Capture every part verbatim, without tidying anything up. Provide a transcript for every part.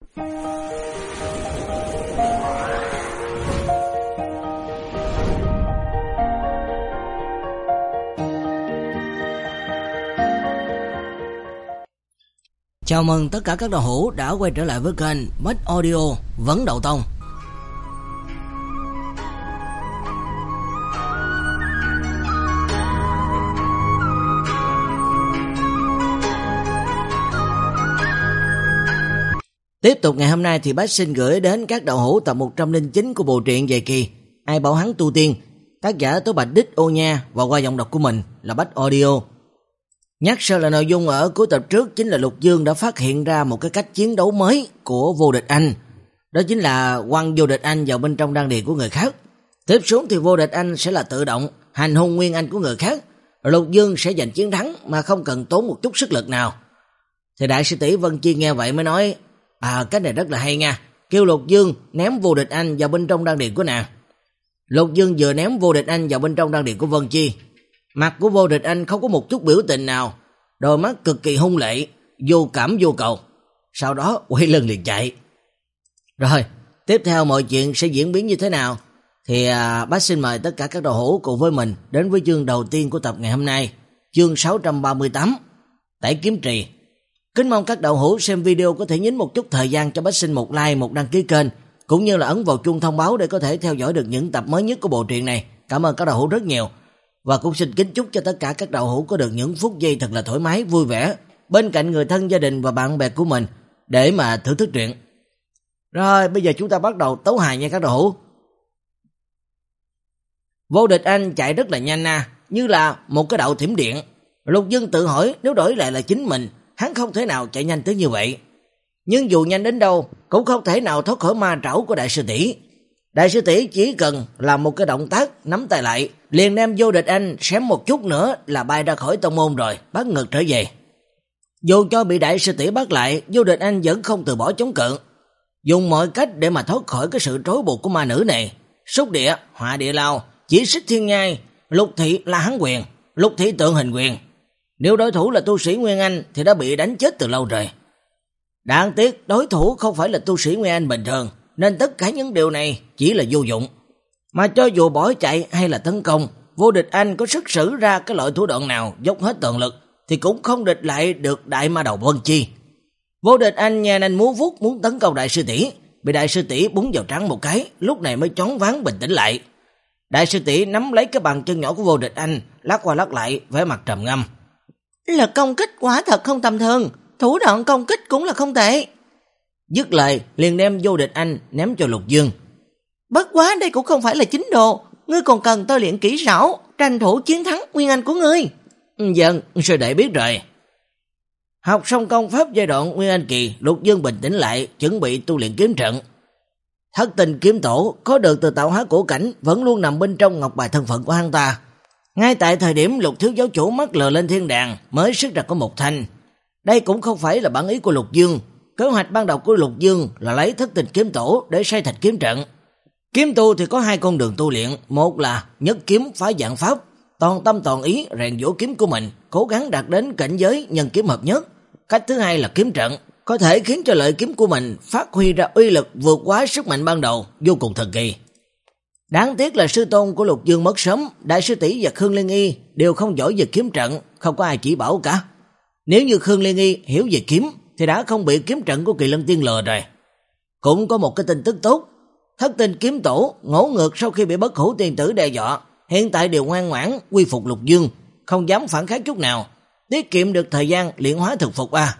Chào mừng tất cả các đạo hữu đã quay trở lại với kênh Bách Audio Vấn Đậu Tông. Tiếp tục ngày hôm nay thì Bách xin gửi đến các đạo hữu tập một trăm lẻ chín của bộ truyện Dài Kỳ Ai Bảo Hắn Tu Tiên, tác giả Tố Bạch Đích Ô Nha, và qua giọng đọc của mình là Bách Audio. Nhắc sơ là nội dung ở cuối tập trước chính là Lục Dương đã phát hiện ra một cái cách chiến đấu mới của Vô Địch Anh. Đó chính là quăng Vô Địch Anh vào bên trong đan điền của người khác. Tiếp xuống thì Vô Địch Anh sẽ là tự động hành hung nguyên anh của người khác. Lục Dương sẽ giành chiến thắng mà không cần tốn một chút sức lực nào. Thì đại sư tỷ Vân Chi nghe vậy mới nói: À, cái này rất là hay nha. Kêu Lục Dương ném Vô Địch Anh vào bên trong đan điền của nàng. Lục Dương vừa ném Vô Địch Anh vào bên trong đan điền của Vân Chi. Mặt của Vô Địch Anh không có một chút biểu tình nào, đôi mắt cực kỳ hung lệ, vô cảm vô cầu. Sau đó quay lưng liền chạy. Rồi, tiếp theo mọi chuyện sẽ diễn biến như thế nào thì à, bác xin mời tất cả các đạo hữu cùng với mình đến với chương đầu tiên của tập ngày hôm nay, chương sáu trăm ba mươi tám, Tẩy Kiếm Trì. Kính mong các đạo hữu xem video có thể nhín một chút thời gian cho bác xin một like, một đăng ký kênh, cũng như là ấn vào chuông thông báo để có thể theo dõi được những tập mới nhất của bộ truyện này. Cảm ơn các đạo hữu rất nhiều. Và cũng xin kính chúc cho tất cả các đạo hữu có được những phút giây thật là thoải mái, vui vẻ bên cạnh người thân, gia đình và bạn bè của mình để mà thưởng thức truyện. Rồi, bây giờ chúng ta bắt đầu tấu hài nha các đạo hữu. Vô Địch Anh chạy rất là nhanh à, như là một cái đạo thiểm điện. Lục Dương tự hỏi nếu đổi lại là chính mình, hắn không thể nào chạy nhanh tới như vậy. Nhưng dù nhanh đến đâu cũng không thể nào thoát khỏi ma trảo của đại sư tỷ. Đại sư tỷ chỉ cần làm một cái động tác nắm tay lại, liền đem Vô Địch Anh xém một chút nữa là bay ra khỏi tông môn rồi, bắt ngược trở về. Dù cho bị đại sư tỷ bắt lại, Vô Địch Anh vẫn không từ bỏ chống cự, dùng mọi cách để mà thoát khỏi cái sự trói buộc của ma nữ này. Xúc địa, họa địa lao, chỉ xích thiên nhai, lục thị la hán quyền, lục thị tượng hình quyền. Nếu đối thủ là tu sĩ Nguyên Anh thì đã bị đánh chết từ lâu rồi. Đáng tiếc đối thủ không phải là tu sĩ Nguyên Anh bình thường, nên tất cả những điều này chỉ là vô dụng. Mà cho dù bỏ chạy hay là tấn công, Vô Địch Anh có sức sử ra cái loại thủ đoạn nào dốc hết toàn lực thì cũng không địch lại được đại ma đầu Vân Chi. Vô Địch Anh nhà nanh múa vuốt muốn tấn công đại sư tỷ, bị đại sư tỷ búng vào trán một cái, lúc này mới choáng váng bình tĩnh lại. Đại sư tỷ nắm lấy cái bàn chân nhỏ của Vô Địch Anh, lắc qua lắc lại, vẻ mặt trầm ngâm. Là công kích quả thật không tầm thường, thủ đoạn công kích cũng là không tệ. Dứt lời liền đem Vô Địch Anh ném cho Lục Dương. Bất quá đây cũng không phải là chính đồ, ngươi còn cần tôi luyện kỹ xảo, tranh thủ chiến thắng Nguyên Anh của ngươi. Vâng, sư đệ biết rồi. Học xong công pháp giai đoạn Nguyên Anh kỳ, Lục Dương bình tĩnh lại, chuẩn bị tu luyện kiếm trận. Thất Tình kiếm tổ có được từ tạo hóa cổ cảnh vẫn luôn nằm bên trong ngọc bài thân phận của hắn ta. Ngay tại thời điểm Lục thiếu giáo chủ mắc lừa lên thiên đàng mới sức ra có một thanh. Đây cũng không phải là bản ý của Lục Dương. Kế hoạch ban đầu của Lục Dương là lấy Thất Tình kiếm tổ để xây thành kiếm trận. Kiếm tu thì có hai con đường tu luyện, một là nhất kiếm phá vạn pháp, toàn tâm toàn ý rèn giũa kiếm của mình, cố gắng đạt đến cảnh giới nhân kiếm hợp nhất. Cách thứ hai là kiếm trận, có thể khiến cho lợi kiếm của mình phát huy ra uy lực vượt quá sức mạnh ban đầu, vô cùng thần kỳ. Đáng tiếc là sư tôn của Lục Dương mất sớm, đại sư tỷ và Khương Liên Y đều không giỏi về kiếm trận, không có ai chỉ bảo cả. Nếu như Khương Liên Y hiểu về kiếm thì đã không bị kiếm trận của Kỳ Lân Tiên lừa rồi. Cũng có một cái tin tức tốt, Thất Tình kiếm tổ ngỗ ngược sau khi bị Bất Hủ tiên tử đe dọa, hiện tại đều ngoan ngoãn quy phục Lục Dương, không dám phản kháng chút nào, tiết kiệm được thời gian luyện hóa thực phục à.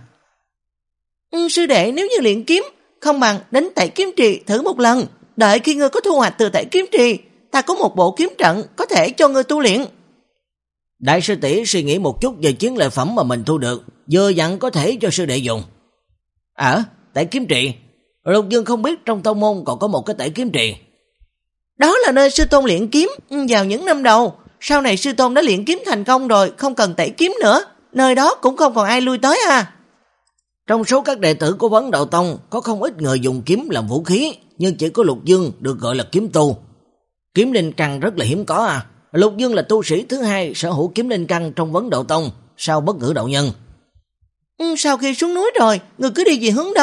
Ừ, sư đệ nếu như luyện kiếm, không bằng đến Tẩy Kiếm Trì thử một lần, đợi khi ngươi có thu hoạch từ Tẩy Kiếm Trì, ta có một bộ kiếm trận có thể cho ngươi tu luyện. Đại sư tỷ suy nghĩ một chút về chiến lợi phẩm mà mình thu được, vừa dặn có thể cho sư đệ dùng. À, Tẩy Kiếm Trì, Lục Dương không biết trong tông môn còn có một cái Tẩy Kiếm Trì. Đó là nơi sư tôn luyện kiếm vào những năm đầu, sau này sư tôn đã luyện kiếm thành công rồi, không cần tẩy kiếm nữa, nơi đó cũng không còn ai lui tới à. Trong số các đệ tử của Vấn Đạo Tông có không ít người dùng kiếm làm vũ khí, nhưng chỉ có Lục Dương được gọi là kiếm tu. Kiếm linh căn rất là hiếm có à. Lục Dương là tu sĩ thứ hai sở hữu kiếm linh căn trong Vấn Đạo Tông, sau Bất Ngữ đạo nhân. Ừ, sau khi xuống núi rồi, người cứ đi về hướng đông,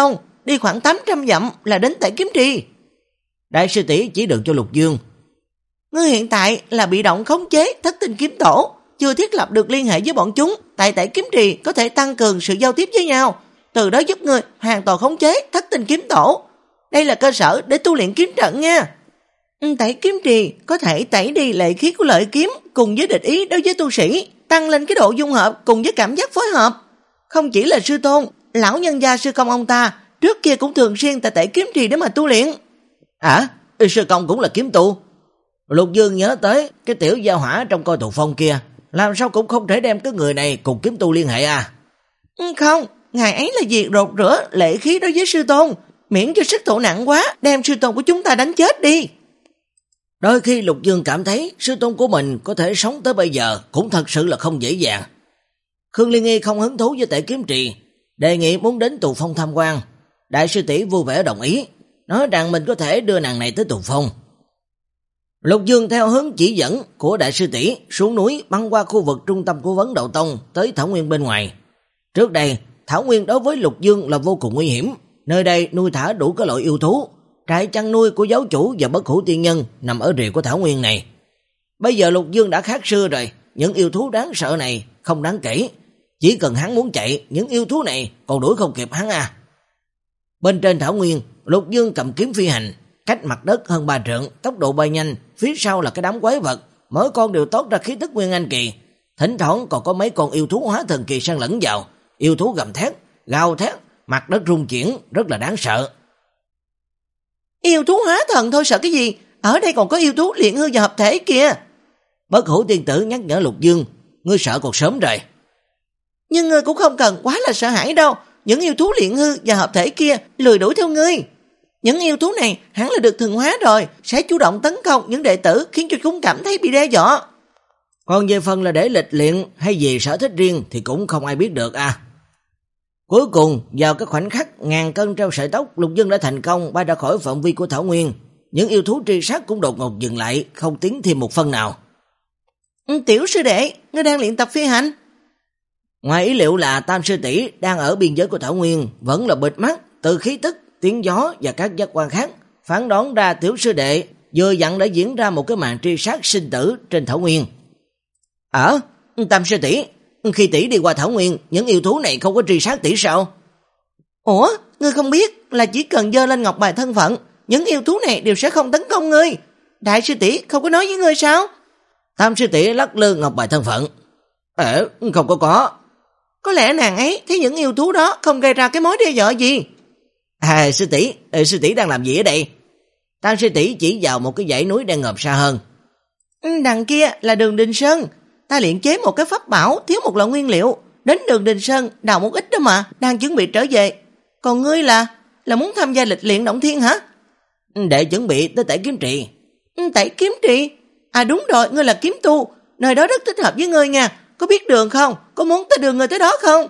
đi khoảng tám trăm dặm là đến tại kiếm trì. Đại sư tỷ chỉ đường cho Lục Dương. Ngươi hiện tại là bị động khống chế thất tinh kiếm tổ, chưa thiết lập được liên hệ với bọn chúng, tại tại kiếm trì có thể tăng cường sự giao tiếp với nhau, từ đó giúp ngươi hoàn toàn khống chế thất tinh kiếm tổ. Đây là cơ sở để tu luyện kiếm trận nha. Tẩy kiếm trì có thể tẩy đi lệ khí của lợi kiếm cùng với địch ý đối với tu sĩ, tăng lên cái độ dung hợp cùng với cảm giác phối hợp. Không chỉ là sư tôn, lão nhân gia sư công ông ta trước kia cũng thường xuyên tại tẩy kiếm trì để mà tu luyện. À, sư công cũng là kiếm tu. Lục Dương nhớ tới cái tiểu gia hỏa trong coi tù phong kia, làm sao cũng không thể đem cái người này cùng kiếm tu liên hệ à? Không, ngài ấy là việc rột rửa lệ khí đối với sư tôn, miễn cho sức thụ nặng quá, đem sư tôn của chúng ta đánh chết đi. Đôi khi Lục Dương cảm thấy sư tôn của mình có thể sống tới bây giờ cũng thật sự là không dễ dàng. Khương Liên Nghi không hứng thú với tẩy kiếm trì, đề nghị muốn đến tù phong tham quan. Đại sư tỷ vui vẻ đồng ý, nói rằng mình có thể đưa nàng này tới tù phong. Lục Dương theo hướng chỉ dẫn của đại sư tỷ xuống núi băng qua khu vực trung tâm của Vấn Đạo Tông tới Thảo Nguyên bên ngoài. Trước đây, Thảo Nguyên đối với Lục Dương là vô cùng nguy hiểm, nơi đây nuôi thả đủ các loại yêu thú. Trại chăn nuôi của giáo chủ và bất hủ tiên nhân nằm ở rìa của Thảo Nguyên này. Bây giờ Lục Dương đã khác xưa rồi, những yêu thú đáng sợ này không đáng kể. Chỉ cần hắn muốn chạy, những yêu thú này còn đuổi không kịp hắn à. Bên trên Thảo Nguyên, Lục Dương cầm kiếm phi hành, cách mặt đất hơn ba trượng, tốc độ bay nhanh, phía sau là cái đám quái vật, mỗi con đều toát ra khí tức nguyên anh kỳ. Thỉnh thoảng còn có mấy con yêu thú hóa thần kỳ xen lẫn vào, yêu thú gầm thét, gào thét, mặt đất rung chuyển, rất là đáng sợ. Yêu thú hóa thần thôi sợ cái gì, ở đây còn có yêu thú luyện hư và hợp thể kìa. Bất hủ tiên tử nhắc nhở Lục Dương, ngươi sợ còn sớm rồi. Nhưng ngươi cũng không cần quá là sợ hãi đâu, những yêu thú luyện hư và hợp thể kia lười đuổi theo ngươi. Những yêu thú này hẳn là được thuần hóa rồi, sẽ chủ động tấn công những đệ tử khiến cho chúng cảm thấy bị đe dọa. Còn về phần là để lịch luyện hay vì sở thích riêng thì cũng không ai biết được à. Cuối cùng, vào cái khoảnh khắc ngàn cân treo sợi tóc, Lục Dương đã thành công bay ra khỏi phạm vi của Thảo Nguyên. Những yêu thú truy sát cũng đột ngột dừng lại, không tiến thêm một phân nào. Tiểu sư đệ, ngươi đang luyện tập phi hành. Ngoài ý liệu là Tam sư tỷ đang ở biên giới của Thảo Nguyên, vẫn là bịt mắt, từ khí tức, tiếng gió và các giác quan khác, phán đoán ra tiểu sư đệ vừa dặn đã diễn ra một cái màn truy sát sinh tử trên Thảo Nguyên. Ở, Tam sư tỷ, khi tỷ đi qua Thảo Nguyên, những yêu thú này không có truy sát tỷ sao? Ủa, ngươi không biết là chỉ cần dơ lên ngọc bài thân phận, những yêu thú này đều sẽ không tấn công ngươi. Đại sư tỷ không có nói với ngươi sao? Tam sư tỷ lắc lư ngọc bài thân phận. Ờ, không có có. Có lẽ nàng ấy thấy những yêu thú đó không gây ra cái mối đe dọa gì. À, sư tỷ, sư tỷ đang làm gì ở đây? Tam sư tỷ chỉ vào một cái dãy núi đang ngập xa hơn. Đằng kia là đường Đình Sơn. Ta luyện chế một cái pháp bảo thiếu một loại nguyên liệu, đến đường Đình Sơn đào một ít đó mà, đang chuẩn bị trở về. Còn ngươi là là muốn tham gia lịch luyện động thiên hả? Để chuẩn bị tới tẩy kiếm trì. Tẩy kiếm trì? À đúng rồi, ngươi là kiếm tu, nơi đó rất thích hợp với ngươi nha. Có biết đường không? Có muốn ta đường người tới đó không?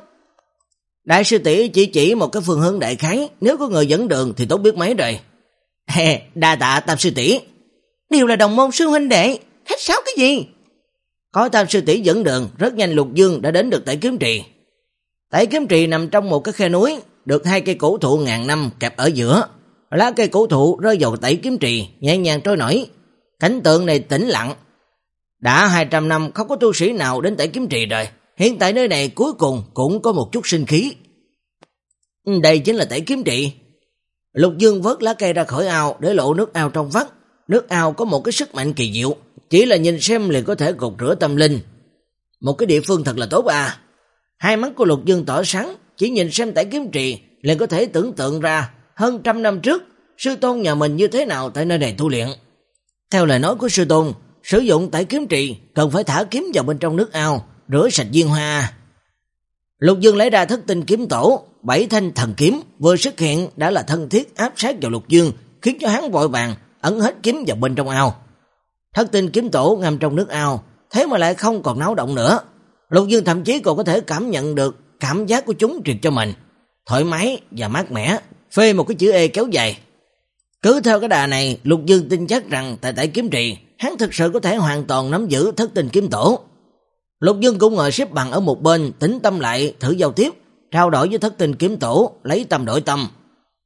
Đại sư tỷ chỉ chỉ một cái phương hướng đại khái, nếu có người dẫn đường thì tốt biết mấy rồi. Hè, đa tạ Tam sư tỷ. Đều là đồng môn sư huynh đệ, khách sáo cái gì? Có Tam sư tỷ dẫn đường, rất nhanh Lục Dương đã đến được tẩy kiếm trì. Tẩy kiếm trì nằm trong một cái khe núi, được hai cây cổ thụ ngàn năm kẹp ở giữa. Lá cây cổ thụ rơi vào tẩy kiếm trì, nhẹ nhàng trôi nổi. Cảnh tượng này tĩnh lặng. Đã hai trăm năm không có tu sĩ nào đến tẩy kiếm trì rồi. Hiện tại nơi này cuối cùng cũng có một chút sinh khí. Đây chính là tẩy kiếm trì. Lục Dương vớt lá cây ra khỏi ao để lộ nước ao trong vắt. Nước ao có một cái sức mạnh kỳ diệu, chỉ là nhìn xem liền có thể gột rửa tâm linh. Một cái địa phương thật là tốt à. Hai mắt của Lục Dương tỏ sáng, chỉ nhìn xem tẩy kiếm trì liền có thể tưởng tượng ra hơn trăm năm trước sư tôn nhà mình như thế nào tại nơi này tu luyện. Theo lời nói của sư tôn, sử dụng tẩy kiếm trì cần phải thả kiếm vào bên trong nước ao, rửa sạch viên hoa. Lục Dương lấy ra thất tinh kiếm tổ, bảy thanh thần kiếm vừa xuất hiện đã là thân thiết áp sát vào Lục Dương, khiến cho hắn vội vàng ấn hết kiếm vào bên trong ao. Thất tinh kiếm tổ ngâm trong nước ao, thế mà lại không còn náo động nữa. Lục Dương thậm chí còn có thể cảm nhận được cảm giác của chúng truyền cho mình, thoải mái và mát mẻ, phê một cái chữ E kéo dài. Cứ theo cái đà này, Lục Dương tin chắc rằng tại tẩy kiếm trì, hắn thực sự có thể hoàn toàn nắm giữ thất tinh kiếm tổ. Lục Dương cũng ngồi xếp bằng ở một bên, tĩnh tâm lại thử giao tiếp, trao đổi với thất tinh kiếm tổ, lấy tâm đổi tâm.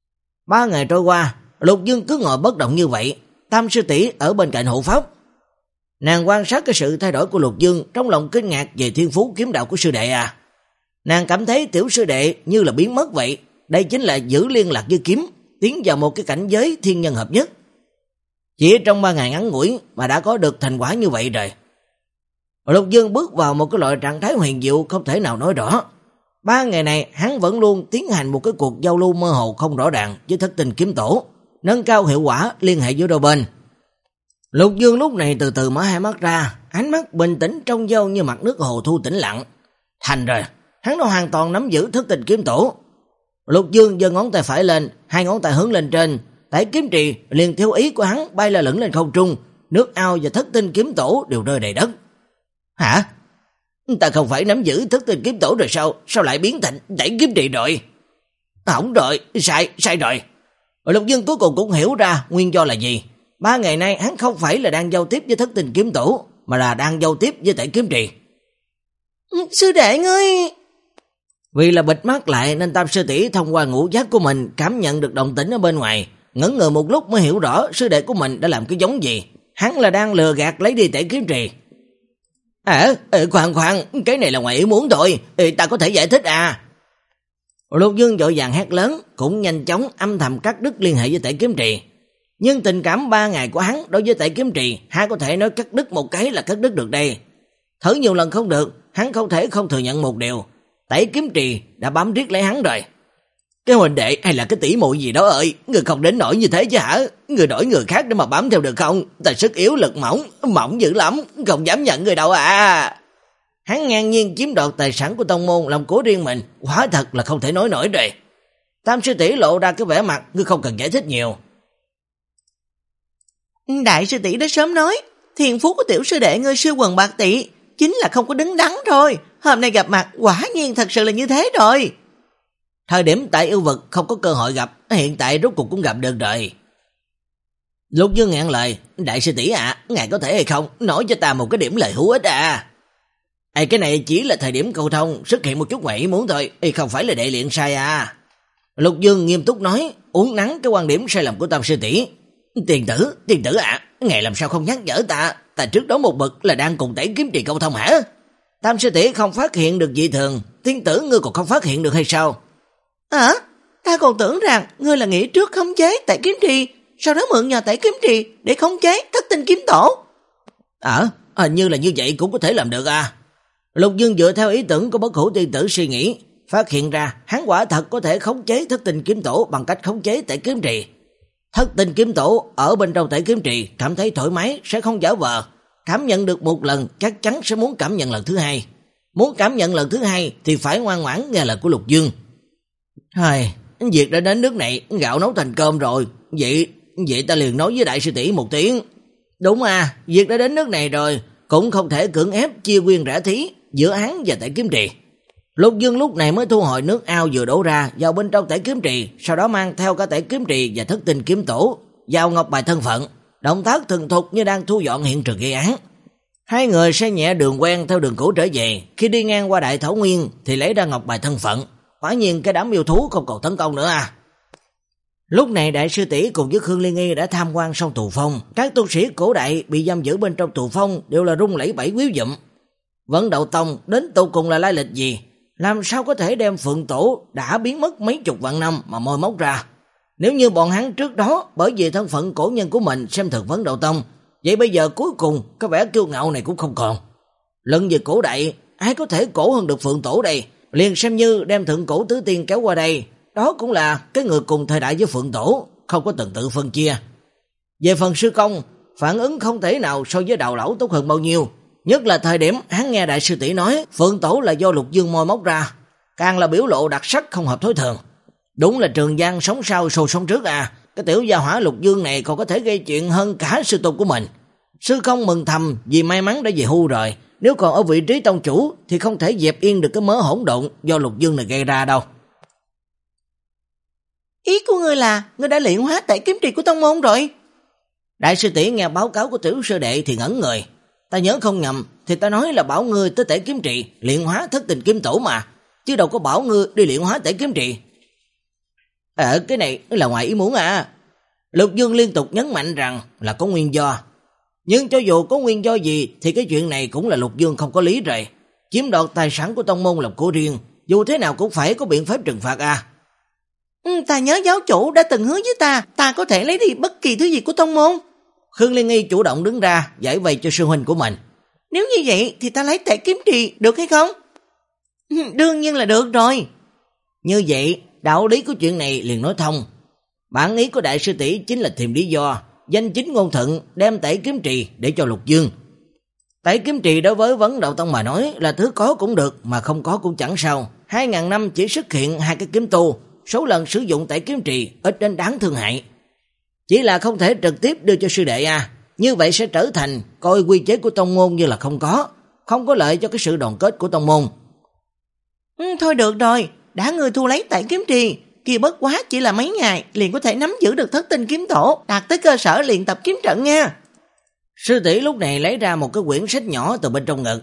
Ba ngày trôi qua, Lục Dương cứ ngồi bất động như vậy. Tam sư tỷ ở bên cạnh hộ pháp. Nàng quan sát cái sự thay đổi của Lục Dương, trong lòng kinh ngạc về thiên phú kiếm đạo của sư đệ à. Nàng cảm thấy tiểu sư đệ như là biến mất vậy. Đây chính là giữ liên lạc với kiếm, tiến vào một cái cảnh giới thiên nhân hợp nhất. Chỉ trong ba ngày ngắn ngủi mà đã có được thành quả như vậy rồi. Lục Dương bước vào một cái loại trạng thái huyền diệu không thể nào nói rõ. Ba ngày này hắn vẫn luôn tiến hành một cái cuộc giao lưu mơ hồ không rõ ràng với Thất Tinh kiếm tổ, nâng cao hiệu quả liên hệ giữa đôi bên. Lục Dương lúc này từ từ mở hai mắt ra, ánh mắt bình tĩnh trong veo như mặt nước hồ thu tĩnh lặng. Thành rồi, hắn đã hoàn toàn nắm giữ Thất Tinh kiếm tổ. Lục Dương giơ ngón tay phải lên, hai ngón tay hướng lên trên, tẩy kiếm trì liền theo ý của hắn bay la lửng lên không trung, nước ao và Thất Tinh kiếm tổ đều rơi đầy đất. Hả? Ta không phải nắm giữ Thất Tinh kiếm tổ rồi sao? Sao lại biến thành tẩy kiếm trì rồi? Hỏng rồi, sai, sai rồi. Lục Dương cuối cùng cũng hiểu ra nguyên do là gì. Ba ngày nay hắn không phải là đang giao tiếp với Thất Tinh kiếm tổ, mà là đang giao tiếp với tẩy kiếm trì. Sư đệ ngươi... Vì là bịt mắt lại nên Tam sư tỷ thông qua ngũ giác của mình cảm nhận được động tĩnh ở bên ngoài, ngẩn ngơ một lúc mới hiểu rõ sư đệ của mình đã làm cái giống gì. Hắn là đang lừa gạt lấy đi tẩy kiếm trì. À, khoan khoan, cái này là ngoài ý muốn thôi, ta có thể giải thích à. Lục Dương vội vàng hét lớn, cũng nhanh chóng âm thầm cắt đứt liên hệ với tẩy kiếm trì. Nhưng tình cảm ba ngày của hắn đối với tẩy kiếm trì, hắn có thể nói cắt đứt một cái là cắt đứt được đây. Thử nhiều lần không được, hắn không thể không thừa nhận một điều. Tẩy kiếm trì đã bám riết lấy hắn rồi. Cái huynh đệ hay là cái tỷ muội gì đó ơi, người không đến nỗi như thế chứ hả? Người đổi người khác để mà bám theo được không? Ta sức yếu lực mỏng, mỏng dữ lắm, không dám nhận người đâu à. Hắn ngang nhiên chiếm đoạt tài sản của tông môn làm của riêng mình, quả thật là không thể nói nổi rồi. Tam sư tỷ lộ ra cái vẻ mặt, ngươi không cần giải thích nhiều. Đại sư tỷ đã sớm nói, thiên phú của tiểu sư đệ ngươi siêu quần bạc tỷ, chính là không có đứng đắn thôi. Hôm nay gặp mặt quả nhiên thật sự là như thế rồi. Thời điểm tại yêu vực không có cơ hội gặp, hiện tại rốt cuộc cũng gặp được rồi. Lục Dương ngạn lời, đại sư tỷ ạ, à, ngài có thể hay không nói cho ta một cái điểm lời hữu ích à? Ê, cái này chỉ là thời điểm cầu thông, xuất hiện một chút ngoại ý muốn thôi, Ê, không phải là đệ luyện sai à. Lục Dương nghiêm túc nói, uốn nắn cái quan điểm sai lầm của Tam sư tỷ. Tiền tử, tiền tử ạ, à, ngài làm sao không nhắc nhở ta, ta trước đó một bậc là đang cùng tẩy kiếm trì cầu thông hả? Tam sư tỷ không phát hiện được dị thường, tiên tử ngươi còn không phát hiện được hay sao? À, ta còn tưởng rằng ngươi là nghĩ trước khống chế tẩy kiếm trì, sau đó mượn nhờ tẩy kiếm trì để khống chế Thất Tinh kiếm tổ. Ờ, à, hình như là như vậy cũng có thể làm được à. Lục Dương dựa theo ý tưởng của Bất Hủ tiên tử suy nghĩ, phát hiện ra hắn quả thật có thể khống chế Thất Tinh kiếm tổ bằng cách khống chế tẩy kiếm trì. Thất Tinh kiếm tổ ở bên trong tẩy kiếm trì cảm thấy thoải mái, sẽ không giả vờ. Cảm nhận được một lần chắc chắn sẽ muốn cảm nhận lần thứ hai. Muốn cảm nhận lần thứ hai thì phải ngoan ngoãn nghe lời của Lục Dương. Hài, việc đã đến nước này, gạo nấu thành cơm rồi. Vậy, vậy ta liền nói với đại sư tỷ một tiếng. Đúng à, việc đã đến nước này rồi, cũng không thể cưỡng ép chia quyền rã thí giữa hắn và tẩy kiếm trì. Lục Dương lúc này mới thu hồi nước ao vừa đổ ra vào bên trong tẩy kiếm trì, sau đó mang theo cả tẩy kiếm trì và Thất Tinh kiếm tổ vào ngọc bài thân phận, động tác thuần thục như đang thu dọn hiện trường gây án. Hai người xe nhẹ đường quen theo đường cũ trở về, khi đi ngang qua Đại Thảo Nguyên thì lấy ra ngọc bài thân phận. Quả nhiên cái đám yêu thú không còn tấn công nữa à. Lúc này đại sư tỷ cùng với Khương Liên Nghi đã tham quan xong tù phong, các tu sĩ cổ đại bị giam giữ bên trong tù phong đều là rung lẫy bẩy quýu dụm. Vẫn Đậu Tông đến tụ cùng là lai lịch gì? Làm sao có thể đem Phượng Tổ đã biến mất mấy chục vạn năm mà moi móc ra? Nếu như bọn hắn trước đó bởi vì thân phận cổ nhân của mình xem thường Vấn Đậu Tông, vậy bây giờ cuối cùng cái vẻ kiêu ngạo này cũng không còn. Lần về cổ đại, ai có thể cổ hơn được Phượng Tổ đây? Liền xem như đem thượng cổ tứ tiên kéo qua đây, đó cũng là cái người cùng thời đại với Phượng Tổ, không có từng tự phân chia. Về phần sư công, phản ứng không thể nào so với Đào Lão tốt hơn bao nhiêu, nhất là thời điểm hắn nghe đại sư tỷ nói Phượng Tổ là do Lục Dương moi móc ra, càng là biểu lộ đặc sắc không hợp thói thường. Đúng là Trường Giang sống sau sâu sống trước à, cái tiểu gia hỏa Lục Dương này còn có thể gây chuyện hơn cả sư tôn của mình. Sư công mừng thầm vì may mắn đã về hưu rồi, nếu còn ở vị trí tông chủ thì không thể dẹp yên được cái mớ hỗn độn do Lục Dương này gây ra đâu. Ý của ngươi là ngươi đã luyện hóa tẩy kiếm trì của tông môn rồi? Đại sư tỷ nghe báo cáo của tiểu sư đệ thì ngẩn người. Ta nhớ không nhầm thì ta nói là bảo ngươi tới tẩy kiếm trì luyện hóa Thất Tình kiếm tổ mà, chứ đâu có bảo ngươi đi luyện hóa tẩy kiếm trì. Ờ, cái này là ngoài ý muốn à. Lục Dương liên tục nhấn mạnh rằng là có nguyên do. Nhưng cho dù có nguyên do gì thì cái chuyện này cũng là Lục Dương không có lý rồi. Chiếm đoạt tài sản của tông môn là của riêng, dù thế nào cũng phải có biện pháp trừng phạt à. Ừ, ta nhớ giáo chủ đã từng hứa với ta, ta có thể lấy đi bất kỳ thứ gì của tông môn. Khương Liên Nghi chủ động đứng ra giải vây cho sư huynh của mình. Nếu như vậy thì ta lấy Tệ Kiếm Trì được hay không? Ừ, đương nhiên là được rồi. Như vậy, đạo lý của chuyện này liền nói thông. Bản ý của đại sư tỷ chính là tìm lý do, danh chính ngôn thuận đem Tẩy Kiếm Trì để cho Lục Dương. Tẩy Kiếm Trì đối với Vấn Đạo Tông mà nói là thứ có cũng được mà không có cũng chẳng sao. Hai ngàn năm chỉ xuất hiện hai cái kiếm tu, số lần sử dụng Tẩy Kiếm Trì ít đến đáng thương hại. Chỉ là không thể trực tiếp đưa cho sư đệ à, như vậy sẽ trở thành coi quy chế của tông môn như là không có, không có lợi cho cái sự đoàn kết của tông môn. Ừ, thôi được rồi, đã ngươi thu lấy Tẩy Kiếm Trì, kia bất quá chỉ là mấy ngày liền có thể nắm giữ được Thất Tinh Kiếm Tổ, đạt tới cơ sở luyện tập kiếm trận nha. Sư tỷ lúc này lấy ra một cái quyển sách nhỏ từ bên trong ngực.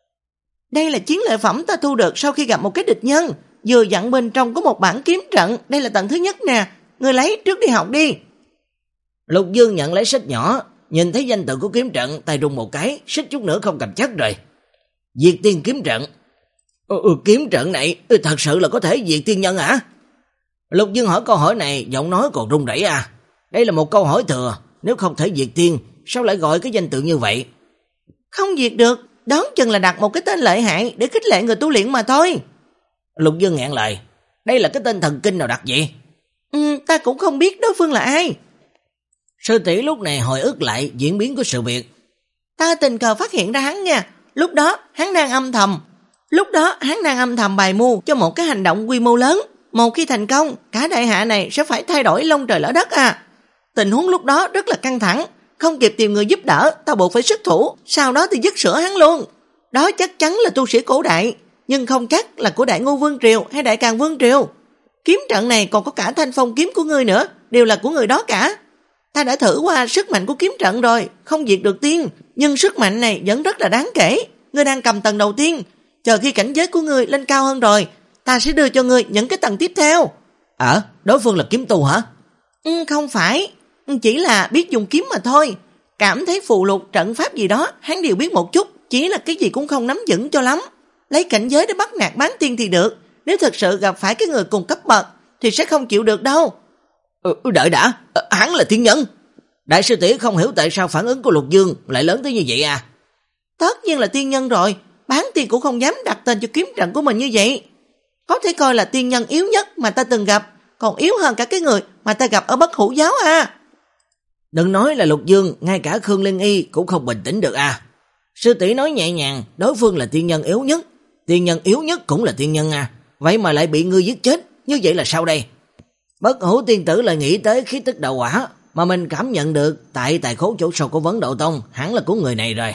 Đây là chiến lợi phẩm ta thu được sau khi gặp một cái địch nhân, vừa dặn bên trong có một bản kiếm trận, đây là tầng thứ nhất nè, ngươi lấy trước đi học đi. Lục Dương nhận lấy sách nhỏ, nhìn thấy danh tự của kiếm trận, tay rung một cái, xích chút nữa không cầm chắc rồi. Diệt tiên kiếm trận. Ừ, ừ, kiếm trận này ừ, thật sự là có thể diệt tiên nhân hả? Lục Dương hỏi câu hỏi này, giọng nói còn run rẩy à. Đây là một câu hỏi thừa, nếu không thể diệt tiên, sao lại gọi cái danh tự như vậy? Không diệt được, đón chừng là đặt một cái tên lợi hại để khích lệ người tu luyện mà thôi. Lục Dương nghẹn lời, đây là cái tên thần kinh nào đặt vậy? Ừ, ta cũng không biết đối phương là ai. Sư tỷ lúc này hồi ức lại diễn biến của sự việc. Ta tình cờ phát hiện ra hắn nha, lúc đó hắn đang âm thầm. Lúc đó hắn đang âm thầm bài mưu cho một cái hành động quy mô lớn. Một khi thành công, cả đại hạ này sẽ phải thay đổi lông trời lỡ đất à. Tình huống lúc đó rất là căng thẳng, không kịp tìm người giúp đỡ, ta buộc phải xuất thủ, sau đó thì dứt sữa hắn luôn. Đó chắc chắn là tu sĩ cổ đại, nhưng không chắc là của Đại Ngô Vương Triều hay Đại Càn Vương Triều. Kiếm trận này còn có cả thanh phong kiếm của ngươi nữa, đều là của người đó cả. Ta đã thử qua sức mạnh của kiếm trận rồi, không diệt được tiên, nhưng sức mạnh này vẫn rất là đáng kể. Ngươi đang cầm tầng đầu tiên, chờ khi cảnh giới của ngươi lên cao hơn rồi, ta sẽ đưa cho ngươi những cái tầng tiếp theo. À, đối phương là kiếm tu hả? Ừ, không phải, chỉ là biết dùng kiếm mà thôi. Cảm thấy phù lục trận pháp gì đó, hắn đều biết một chút, chỉ là cái gì cũng không nắm vững cho lắm. Lấy cảnh giới để bắt nạt bán tiên thì được, nếu thật sự gặp phải cái người cùng cấp bậc thì sẽ không chịu được đâu. Ừ, đợi đã, hắn là tiên nhân. Đại sư tỷ không hiểu tại sao phản ứng của Lục Dương lại lớn tới như vậy à? Tất nhiên là tiên nhân rồi, bán tiên cũng không dám đặt tên cho kiếm trận của mình như vậy. Có thể coi là tiên nhân yếu nhất mà ta từng gặp, còn yếu hơn cả cái người mà ta gặp ở Bất Hủ giáo à. Đừng nói là Lục Dương, ngay cả Khương Liên Y cũng không bình tĩnh được à. Sư tỷ nói nhẹ nhàng, đối phương là tiên nhân yếu nhất, tiên nhân yếu nhất cũng là tiên nhân à, vậy mà lại bị ngươi giết chết, như vậy là sao đây? Bất Hủ tiên tử lại nghĩ tới khí tức đạo quả, mà mình cảm nhận được tại tài khố chỗ sâu của Vấn Đạo Tông hẳn là của người này rồi.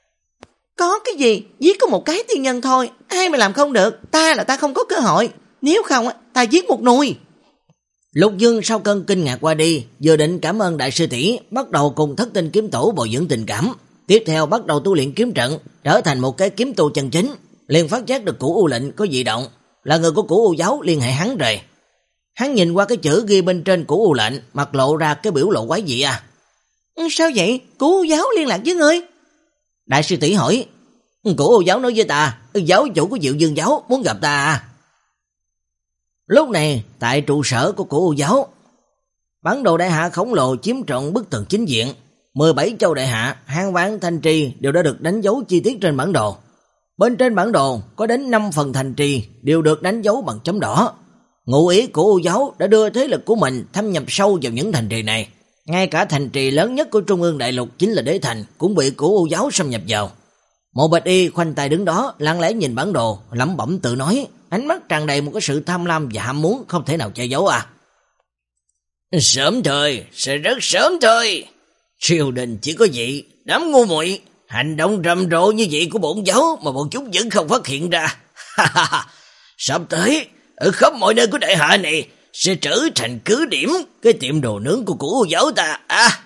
Có cái gì, giết có một cái tiên nhân thôi, ai mà làm không được, ta là ta không có cơ hội, nếu không ta giết một nùi. Lục Dương sau cơn kinh ngạc qua đi, vừa định cảm ơn đại sư tỷ, bắt đầu cùng Thất Tinh kiếm tổ bồi dưỡng tình cảm, tiếp theo bắt đầu tu luyện kiếm trận, trở thành một cái kiếm tu chân chính, liền phát giác được Cửu U lệnh có dị động, là người của Cửu U giáo liên hệ hắn rồi. Hắn nhìn qua cái chữ ghi bên trên Cửu U lệnh, mặt lộ ra cái biểu lộ quái dị à. Sao vậy? Cửu U giáo liên lạc với ngươi? Đại sư tỷ hỏi. Cửu U giáo nói với ta, giáo chủ của Diệu Dương giáo muốn gặp ta à. Lúc này, tại trụ sở của Cửu U giáo, bản đồ đại hạ khổng lồ chiếm trọn bức tường chính diện, mười bảy châu đại hạ, hang vạn thành trì đều đã được đánh dấu chi tiết trên bản đồ. Bên trên bản đồ có đến năm phần thành trì đều được đánh dấu bằng chấm đỏ. Ngụ ý của U giáo đã đưa thế lực của mình thâm nhập sâu vào những thành trì này. Ngay cả thành trì lớn nhất của Trung ương đại lục chính là Đế Thành cũng bị của U giáo xâm nhập vào. Một bạch y khoanh tay đứng đó, lặng lẽ nhìn bản đồ, lẩm bẩm tự nói, ánh mắt tràn đầy một cái sự tham lam và ham muốn không thể nào che giấu à. Sớm thôi, sẽ rất sớm thôi. Triều đình chỉ có vậy, đám ngu muội, hành động rầm rộ như vậy của bổn giáo mà bọn chúng vẫn không phát hiện ra. Sắp tới, ở khắp mọi nơi của đại hạ này sẽ trở thành cứ điểm cái tiệm đồ nướng của Cửu giáo ta.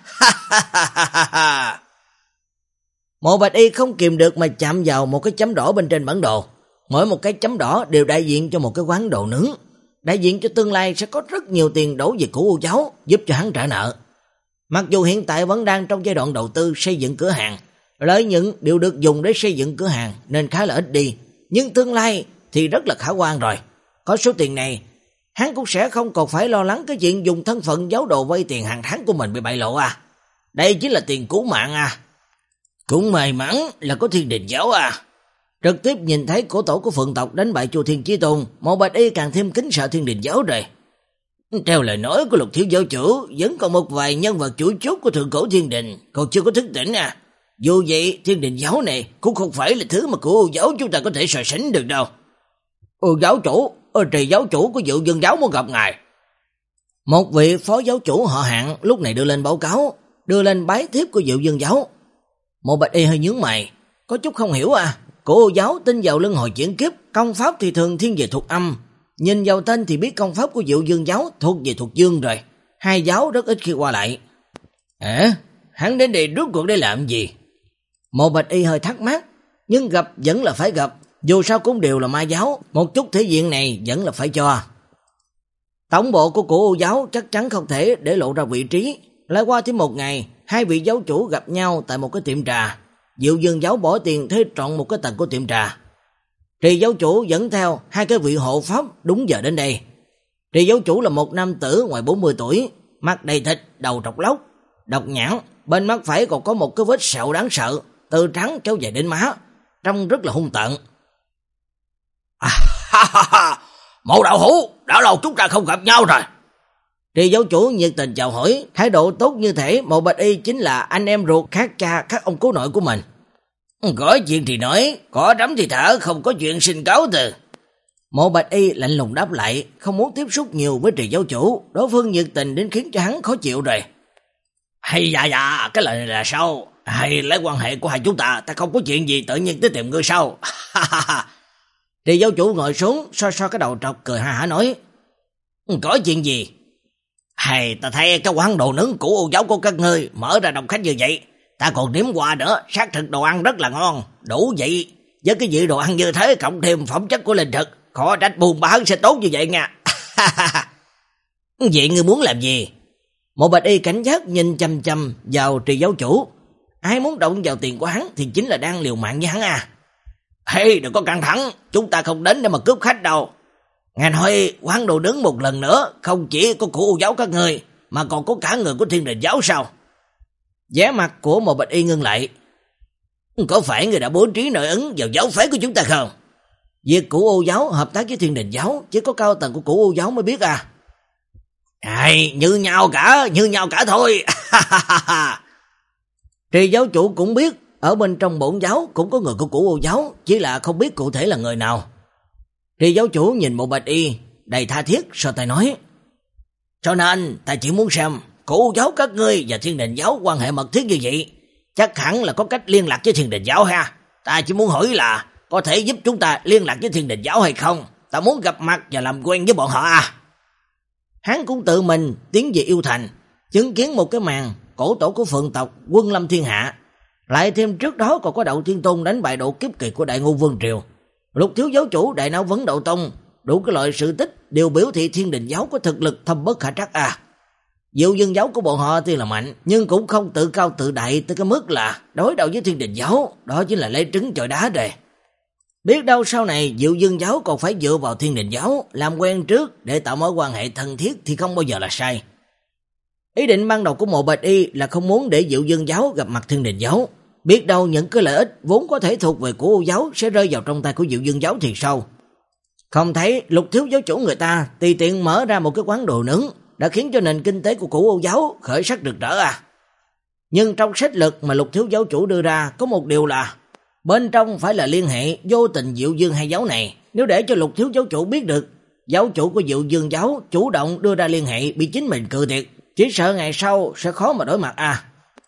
À, một bạch y không kìm được mà chạm vào một cái chấm đỏ bên trên bản đồ. Mỗi một cái chấm đỏ đều đại diện cho một cái quán đồ nướng. đại diện cho tương lai sẽ có rất nhiều tiền đổ về Cửu U giáo giúp cho hắn trả nợ. Mặc dù hiện tại vẫn đang trong giai đoạn đầu tư xây dựng cửa hàng, lợi nhuận đều được dùng để xây dựng cửa hàng nên khá là ít đi, nhưng tương lai thì rất là khả quan rồi. Có số tiền này, hắn cũng sẽ không còn phải lo lắng cái chuyện dùng thân phận giáo đồ vay tiền hàng tháng của mình bị bại lộ à. Đây chính là tiền cứu mạng à. Cũng may mắn là có Thiên Đình giáo à. Trực tiếp nhìn thấy cổ tổ của Phượng tộc đánh bại Chu Thiên Chí Tôn, Mộ Bạch Y càng thêm kính sợ Thiên Đình giáo rồi. Theo lời nói của Lục thiếu giáo chủ, vẫn còn một vài nhân vật chủ chốt của thượng cổ Thiên Đình còn chưa có thức tỉnh à. Dù vậy, Thiên Đình giáo này cũng không phải là thứ mà của giáo chúng ta có thể so sánh được đâu. Ồ giáo chủ, ồ trì giáo chủ của Dụ Dương giáo muốn gặp ngài. Một vị phó giáo chủ họ Hạng lúc này đưa lên báo cáo, đưa lên bái thiếp của Dụ Dương giáo. Mộ Bạch Y hơi nhướng mày, có chút không hiểu à. Cổ giáo tin vào luân hồi chuyển kiếp, công pháp thì thường thiên về thuộc âm. Nhìn vào tên thì biết công pháp của Dụ Dương giáo thuộc về thuộc dương rồi. Hai giáo rất ít khi qua lại. À, hắn đến đây rốt cuộc để làm gì? Mộ Bạch Y hơi thắc mắc, nhưng gặp vẫn là phải gặp. Dù sao cũng đều là ma giáo, một chút thể diện này vẫn là phải cho. Tổng bộ của Cổ giáo chắc chắn không thể để lộ ra vị trí. Lại qua thêm một ngày, hai vị giáo chủ gặp nhau tại một cái tiệm trà. Dụ Dương giáo bỏ tiền thuê trọn một cái tầng của tiệm trà. Trì giáo chủ dẫn theo hai cái vị hộ pháp đúng giờ đến đây. Trì giáo chủ là một nam tử ngoài bốn mươi tuổi, mặt đầy thịt, đầu trọc lóc, độc nhãn, bên mắt phải còn có một cái vết sẹo đáng sợ, từ trắng kéo dài đến má, trông rất là hung tợn. À, ha, ha, ha. Mộ đạo hữu, đã lâu chúng ta không gặp nhau rồi. Trì giáo chủ nhiệt tình chào hỏi, thái độ tốt như thể Mộ Bạch Y chính là anh em ruột khác cha khác ông cố nội của mình. Có chuyện thì nói, có đấm thì thở, không có chuyện xin cáo từ. Mộ Bạch Y lạnh lùng đáp lại, không muốn tiếp xúc nhiều với trì giáo chủ, đối phương nhiệt tình đến khiến cho hắn khó chịu rồi. Hay dạ dạ, cái lời này là sao? Hay lấy quan hệ của hai chúng ta, ta không có chuyện gì tự nhiên tới tìm ngươi sao? Trì giáo chủ ngồi xuống, so so cái đầu trọc cười ha hả nói. Có chuyện gì? Hay ta thấy cái quán đồ nướng của Ô giáo của các ngươi mở ra đông khách như vậy, ta còn nếm qua nữa, xác thực đồ ăn rất là ngon, đủ vậy. Với cái vị đồ ăn như thế cộng thêm phẩm chất của linh thực, khó trách buôn bán sẽ tốt như vậy nha. Vậy ngươi muốn làm gì? Một Bạch Y cảnh giác nhìn chăm chăm vào trì giáo chủ. Ai muốn động vào tiền của hắn thì chính là đang liều mạng với hắn à. Hey, đừng có căng thẳng, chúng ta không đến để mà cướp khách đâu. Nghe nói quán đồ nướng một lần nữa không chỉ có của Ô giáo các ngươi, mà còn có cả người của Thiên Đình giáo sao? Vẻ mặt của một Bạch Y ngưng lại. Có phải người đã bố trí nội ứng vào giáo phái của chúng ta không? Việc của Ô giáo hợp tác với Thiên Đình giáo chỉ có cao tầng của của Ô giáo mới biết à. Ai, như nhau cả, như nhau cả thôi. Trì giáo chủ cũng biết, ở bên trong bổn giáo cũng có người của của Ô giáo, chỉ là không biết cụ thể là người nào. Trì giáo chủ nhìn một Bạch Y đầy tha thiết, so tay nói. Cho nên ta chỉ muốn xem Cổ giáo các ngươi và Thiên Đình giáo quan hệ mật thiết như vậy, chắc hẳn là có cách liên lạc với Thiên Đình giáo ha. Ta chỉ muốn hỏi là có thể giúp chúng ta liên lạc với Thiên Đình giáo hay không? Ta muốn gặp mặt và làm quen với bọn họ à. Hắn cũng tự mình tiến về Yêu Thành, chứng kiến một cái màn cổ tổ của Phượng tộc quân lâm thiên hạ. Lại thêm trước đó còn có Đậu Thiên Tôn đánh bại độ kiếp kỳ của Đại Ngô Vương Triều. Lục thiếu giáo chủ Đại Não Vấn Đậu Tông, đủ cái loại sự tích đều biểu thị Thiên Đình giáo có thực lực thâm bất khả trắc à. Dụ Dương giáo của bọn họ tuy là mạnh, nhưng cũng không tự cao tự đại tới cái mức là đối đầu với Thiên Đình giáo, đó chính là lấy trứng chọi đá rồi. Biết đâu sau này Dụ Dương giáo còn phải dựa vào Thiên Đình giáo làm quen trước để tạo mối quan hệ thân thiết thì không bao giờ là sai. Ý định ban đầu của Mộ Bạch Y là không muốn để Dụ Dương giáo gặp mặt Thiên Đình giáo, biết đâu những cái lợi ích vốn có thể thuộc về của Ô giáo sẽ rơi vào trong tay của Dụ Dương giáo thì sao. Không thấy Lục thiếu giáo chủ người ta tùy tiện mở ra một cái quán đồ nướng đã khiến cho nền kinh tế của Cổ Ô giáo khởi sắc rực rỡ à. Nhưng trong sách lực mà Lục thiếu giáo chủ đưa ra có một điều là bên trong phải là liên hệ vô tình Dụ Dương hai giáo này. Nếu để cho Lục thiếu giáo chủ biết được giáo chủ của Dụ Dương giáo chủ động đưa ra liên hệ bị chính mình cự tuyệt, chỉ sợ ngày sau sẽ khó mà đối mặt à.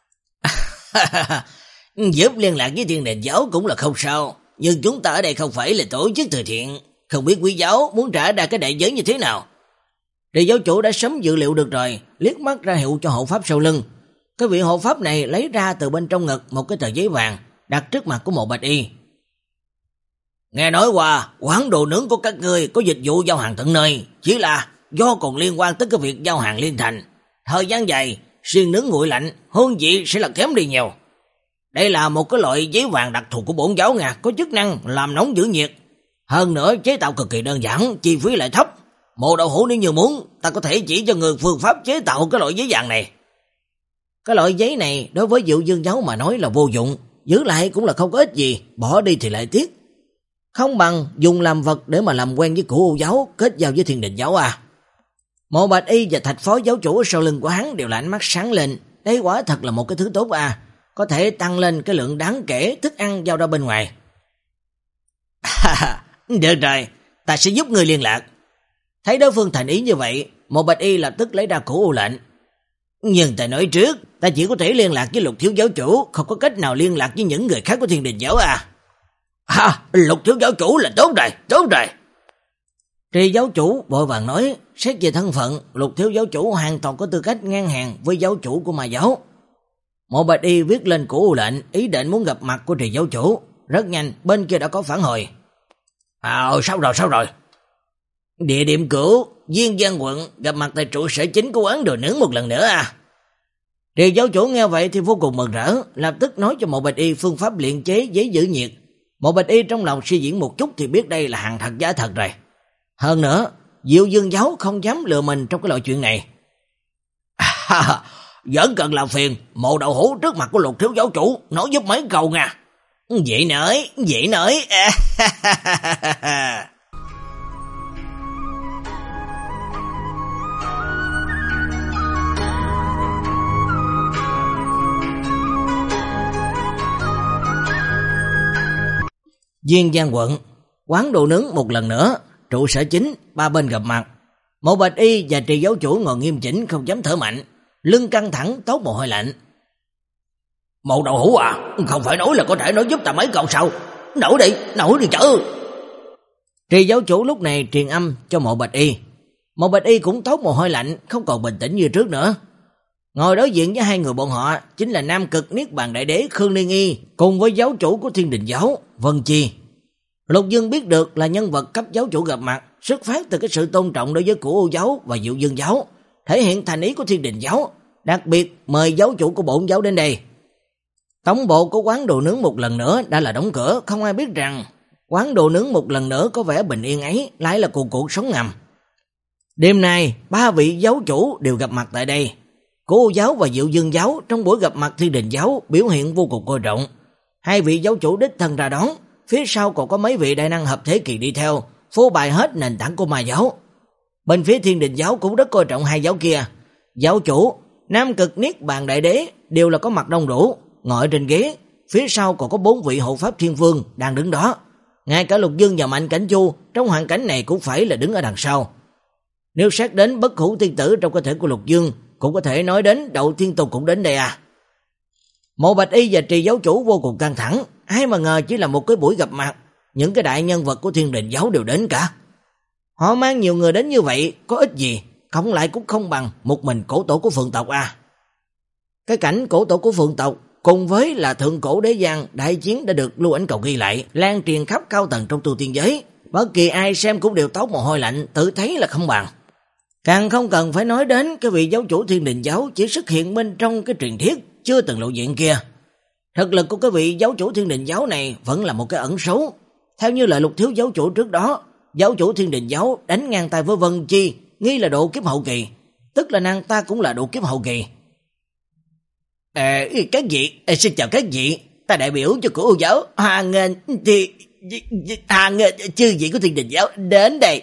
Giúp liên lạc với Thiên Đình giáo cũng là không sao, nhưng chúng ta ở đây không phải là tổ chức từ thiện, không biết quý giáo muốn trả ra cái đại giới như thế nào. Trì giáo chủ đã sớm dự liệu được rồi, liếc mắt ra hiệu cho hộ pháp sau lưng. Cái vị hộ pháp này lấy ra từ bên trong ngực một cái tờ giấy vàng, đặt trước mặt của Mộ Bạch Y. Nghe nói qua quán đồ nướng của các ngươi có dịch vụ giao hàng tận nơi, chỉ là do còn liên quan tới cái việc giao hàng liên thành. Thời gian dài, xiên nướng nguội lạnh, hương vị sẽ là kém đi nhiều. Đây là một cái loại giấy vàng đặc thù của bổn giáo nha, có chức năng làm nóng giữ nhiệt. Hơn nữa chế tạo cực kỳ đơn giản, chi phí lại thấp. Mộ Đậu Hũ nếu như muốn, ta có thể chỉ cho người phương pháp chế tạo cái loại giấy vàng này. Cái loại giấy này đối với Diệu Dương giáo mà nói là vô dụng, giữ lại cũng là không có ích gì, bỏ đi thì lại tiếc. Không bằng dùng làm vật để mà làm quen với Cửu U giáo, kết giao với Thiên Đình giáo à. Mộ Bạch Y và Thạch Phó giáo chủ ở sau lưng của hắn đều là ánh mắt sáng lên, đây quả thật là một cái thứ tốt à, có thể tăng lên cái lượng đáng kể thức ăn giao ra bên ngoài. Được rồi, ta sẽ giúp người liên lạc. Thấy đối phương thành ý như vậy, Mộ Bạch Y lập tức lấy ra Cửu U lệnh. Nhưng ta nói trước, ta chỉ có thể liên lạc với Lục thiếu giáo chủ, không có cách nào liên lạc với những người khác của Thiên Đình giáo à. Ha, Lục thiếu giáo chủ là tốt rồi, tốt rồi. Trì giáo chủ vội vàng nói, xét về thân phận, Lục thiếu giáo chủ hoàn toàn có tư cách ngang hàng với giáo chủ của Ma giáo. Mộ Bạch Y viết lên Cửu U lệnh, ý định muốn gặp mặt của Trì giáo chủ. Rất nhanh, bên kia đã có phản hồi. À, sao rồi, sao rồi? Địa điểm cũ, Diên Giang quận, gặp mặt tại trụ sở chính của quán đồ nướng một lần nữa à. Trì giáo chủ nghe vậy thì vô cùng mừng rỡ, lập tức nói cho Mộ Bạch Y phương pháp luyện chế giấy giữ nhiệt. Mộ Bạch Y trong lòng suy diễn một chút thì biết đây là hàng thật giá thật rồi. Hơn nữa, Diệu Dương giáo không dám lừa mình trong cái loại chuyện này. À, vẫn cần làm phiền Mộ Đậu Hũ trước mặt của Lục thiếu giáo chủ nói giúp mấy câu nha. Vậy nói, vậy nói. Diên Giang quận, quán đồ nướng một lần nữa, trụ sở chính, ba bên gặp mặt. Mộ Bạch Y và Trì giáo chủ ngồi nghiêm chỉnh không dám thở mạnh, lưng căng thẳng toát mồ hôi lạnh. Mộ Đậu Hũ à, không phải nói là có thể nói giúp ta mấy câu sao? Nổi đi, nổi đi chứ. Trì giáo chủ lúc này truyền âm cho Mộ Bạch Y. Mộ Bạch Y cũng toát mồ hôi lạnh, không còn bình tĩnh như trước nữa. Ngồi đối diện với hai người bọn họ chính là Nam Cực Niết Bàn Đại Đế Khương Liên Y cùng với giáo chủ của Thiên Đình giáo Vân Chi. Lục Dương biết được là nhân vật cấp giáo chủ gặp mặt, xuất phát từ cái sự tôn trọng đối với Cửu U giáo và Diệu Dương giáo, thể hiện thành ý của Thiên Đình giáo, đặc biệt mời giáo chủ của bổn giáo đến đây. Tổng bộ của quán đồ nướng một lần nữa đã là đóng cửa, không ai biết rằng quán đồ nướng một lần nữa có vẻ bình yên ấy lại là cuộc cuộc sống ngầm. Đêm nay, ba vị giáo chủ đều gặp mặt tại đây. Cửu U giáo và Diệu Dương giáo trong buổi gặp mặt Thiên Đình giáo biểu hiện vô cùng coi trọng. Hai vị giáo chủ đích thân ra đón, phía sau còn có mấy vị đại năng hợp thế kỳ đi theo, phô bày hết nền tảng của Ma giáo. Bên phía Thiên Đình giáo cũng rất coi trọng hai giáo kia. Giáo chủ, Nam Cực Niết Bàn Đại Đế đều là có mặt đông đủ, ngồi trên ghế, phía sau còn có bốn vị hộ pháp thiên vương đang đứng đó. Ngay cả Lục Dương và Mạnh Cảnh Chu trong hoàn cảnh này cũng phải là đứng ở đằng sau. Nếu xét đến bất hủ tiên tử trong cơ thể của Lục Dương, cũng có thể nói đến Đậu Thiên Tùng cũng đến đây à. Mộ Bạch Y và Trì giáo chủ vô cùng căng thẳng, ai mà ngờ chỉ là một cái buổi gặp mặt, những cái đại nhân vật của Thiên Đình giáo đều đến cả. Họ mang nhiều người đến như vậy, có ích gì, cộng lại cũng không bằng một mình cổ tổ của Phượng tộc à. Cái cảnh cổ tổ của Phượng tộc cùng với là thượng cổ đế giang đại chiến đã được lưu ảnh cầu ghi lại, lan truyền khắp cao tầng trong tu tiên giới, bất kỳ ai xem cũng đều toát mồ hôi lạnh, tự thấy là không bằng. Càng không cần phải nói đến cái vị giáo chủ Thiên Đình giáo chỉ xuất hiện bên trong cái truyền thuyết chưa từng lộ diện kia. Thực lực của cái vị giáo chủ Thiên Đình giáo này vẫn là một cái ẩn số. Theo như lời Lục thiếu giáo chủ trước đó, giáo chủ Thiên Đình giáo đánh ngang tay với Vân Chi, nghi là độ kiếp hậu kỳ, tức là nàng ta cũng là độ kiếp hậu kỳ. À, các vị, à, xin chào các vị, ta đại biểu cho Cửu U giáo, hoan nghênh thì hoan nghênh chư vị của Thiên Đình giáo đến đây.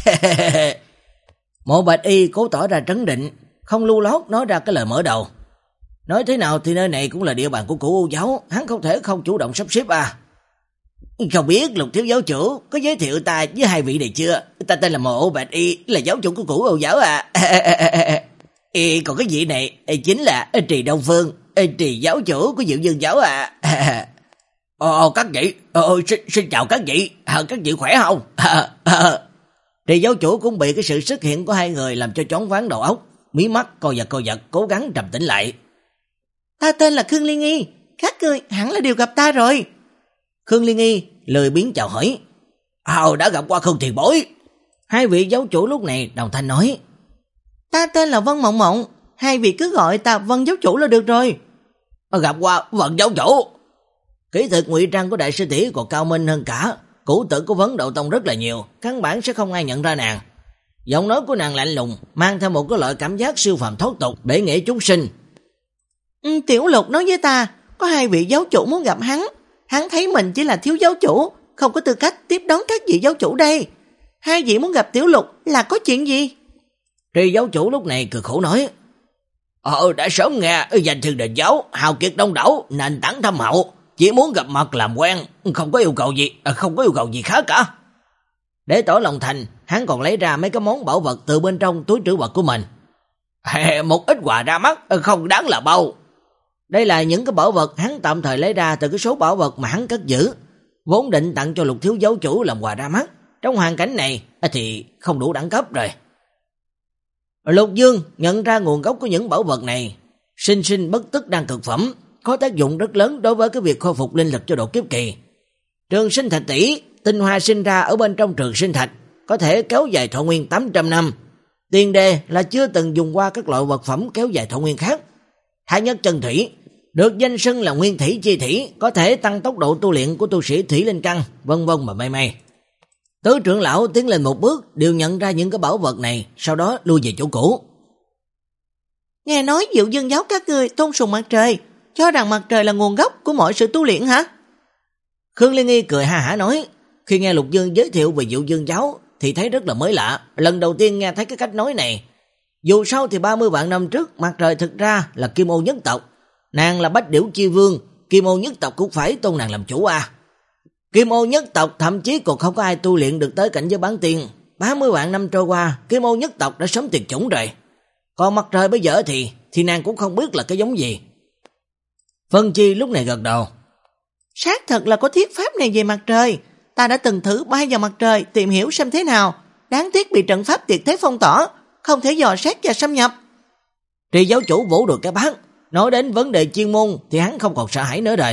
Mộ Bạch Y cố tỏ ra trấn định, không lưu lót nói ra cái lời mở đầu. Nói thế nào thì nơi này cũng là địa bàn của Cửu U giáo, hắn không thể không chủ động sắp xếp à. Không biết Lục thiếu giáo chủ có giới thiệu ta với hai vị này chưa? Ta tên là Mộ Bạch Y, là giáo chủ của Cửu U giáo à. Ê, còn cái vị này chính là Trì Đông Phương, Trì giáo chủ của Diệu Dương giáo à. Ồ, các vị, ồ, xin, xin chào các vị, à, các vị khỏe không? À, à. Trì giáo chủ cũng bị cái sự xuất hiện của hai người làm cho choáng váng đầu óc, mí mắt co giật co giật, cố gắng trầm tĩnh lại. Ta tên là Khương Liên Y, các người hẳn là đều gặp ta rồi. Khương Liên Y lười biếng chào hỏi, Hào đã gặp qua Khương Tiền Bối. Hai vị giáo chủ lúc này đồng thanh nói. Ta tên là Vân Mộng Mộng, hai vị cứ gọi ta Vân giáo chủ là được rồi. Gặp qua Vân giáo chủ. Kỹ thuật ngụy trang của đại sư tỷ còn cao minh hơn cả cũ tử của Vấn Đạo Tông rất là nhiều, căn bản sẽ không ai nhận ra nàng. Giọng nói của nàng lạnh lùng, mang theo một cái loại cảm giác siêu phàm thoát tục, bể nghệ chúng sinh. Ừ, Tiểu Lục nói với ta, có hai vị giáo chủ muốn gặp hắn. Hắn thấy mình chỉ là thiếu giáo chủ, không có tư cách tiếp đón các vị giáo chủ đây. Hai vị muốn gặp Tiểu Lục là có chuyện gì? Tri giáo chủ lúc này cười khổ nói. Ờ, đã sớm nghe danh thiên đền giáo, hào kiệt đông đảo, nền tảng thâm hậu, chỉ muốn gặp mặt làm quen, không có yêu cầu gì, không có yêu cầu gì khác cả. Để tỏ lòng thành, hắn còn lấy ra mấy cái món bảo vật từ bên trong túi trữ vật của mình. Một ít quà ra mắt, không đáng là bao. Đây là những cái bảo vật hắn tạm thời lấy ra từ cái số bảo vật mà hắn cất giữ, vốn định tặng cho Lục thiếu giáo chủ làm quà ra mắt. Trong hoàn cảnh này thì không đủ đẳng cấp rồi. Lục Dương nhận ra nguồn gốc của những bảo vật này, sinh sinh bất tức đan cực phẩm, có tác dụng rất lớn đối với cái việc khôi phục linh lực cho độ kiếp kỳ. Trường sinh thạch tỷ, tinh hoa sinh ra ở bên trong trường sinh thạch, có thể kéo dài thọ nguyên tám trăm năm. Tiền đề là chưa từng dùng qua các loại vật phẩm kéo dài thọ nguyên khác. Thái nhất chân thủy, được danh xưng là nguyên thủy chi thủy, có thể tăng tốc độ tu luyện của tu sĩ thủy linh căn, vân vân mà mây mây. Tứ trưởng lão tiến lên một bước, đều nhận ra những cái bảo vật này, sau đó lui về chỗ cũ. Nghe nói Diệu Dương giáo các ngươi tôn sùng mặt trời, cho rằng mặt trời là nguồn gốc của mọi sự tu luyện hả? Khương Liên Nghi cười ha hả nói, khi nghe Lục Dương giới thiệu về Diệu Dương giáo thì thấy rất là mới lạ, lần đầu tiên nghe thấy cái cách nói này. Dù sao thì ba mươi vạn năm trước, mặt trời thực ra là Kim Ô nhất tộc, nàng là Bách Điểu Chi Vương, Kim Ô nhất tộc cũng phải tôn nàng làm chủ à. Kim Ô nhất tộc thậm chí còn không có ai tu luyện được tới cảnh giới bán tiên, ba mươi vạn năm trôi qua, Kim Ô nhất tộc đã sớm tuyệt chủng rồi. Còn mặt trời bây giờ thì thì nàng cũng không biết là cái giống gì. Vân Chi lúc này gật đầu. Xác thật là có thuyết pháp này về mặt trời, ta đã từng thử bay vào mặt trời tìm hiểu xem thế nào, đáng tiếc bị trận pháp tuyệt thế phong tỏa, không thể dò xét và xâm nhập. Tri giáo chủ vỗ được cái bát, nói đến vấn đề chuyên môn thì hắn không còn sợ hãi nữa rồi.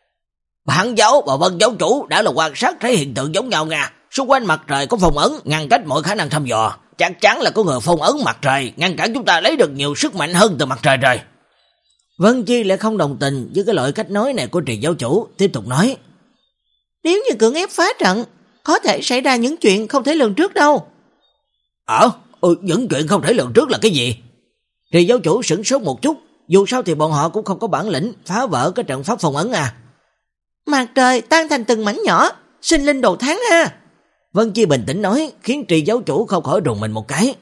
Bản giáo và Vân giáo chủ đã là quan sát thấy hiện tượng giống nhau nha. Xung quanh mặt trời có phong ấn ngăn cách mọi khả năng thăm dò, chắc chắn là có người phong ấn mặt trời, ngăn cản chúng ta lấy được nhiều sức mạnh hơn từ mặt trời rồi. Vân Chi lại không đồng tình với cái loại cách nói này của Trì giáo chủ, tiếp tục nói. Nếu như cưỡng ép phá trận, có thể xảy ra những chuyện không thể lường trước đâu. Ờ, ừ, những chuyện không thể lường trước là cái gì? Trì giáo chủ sửng sốt một chút, dù sao thì bọn họ cũng không có bản lĩnh phá vỡ cái trận pháp phong ấn à. Mặt trời tan thành từng mảnh nhỏ, sinh linh đồ tháng ha. Vân Chi bình tĩnh nói, khiến Trì giáo chủ không khỏi rùng mình một cái.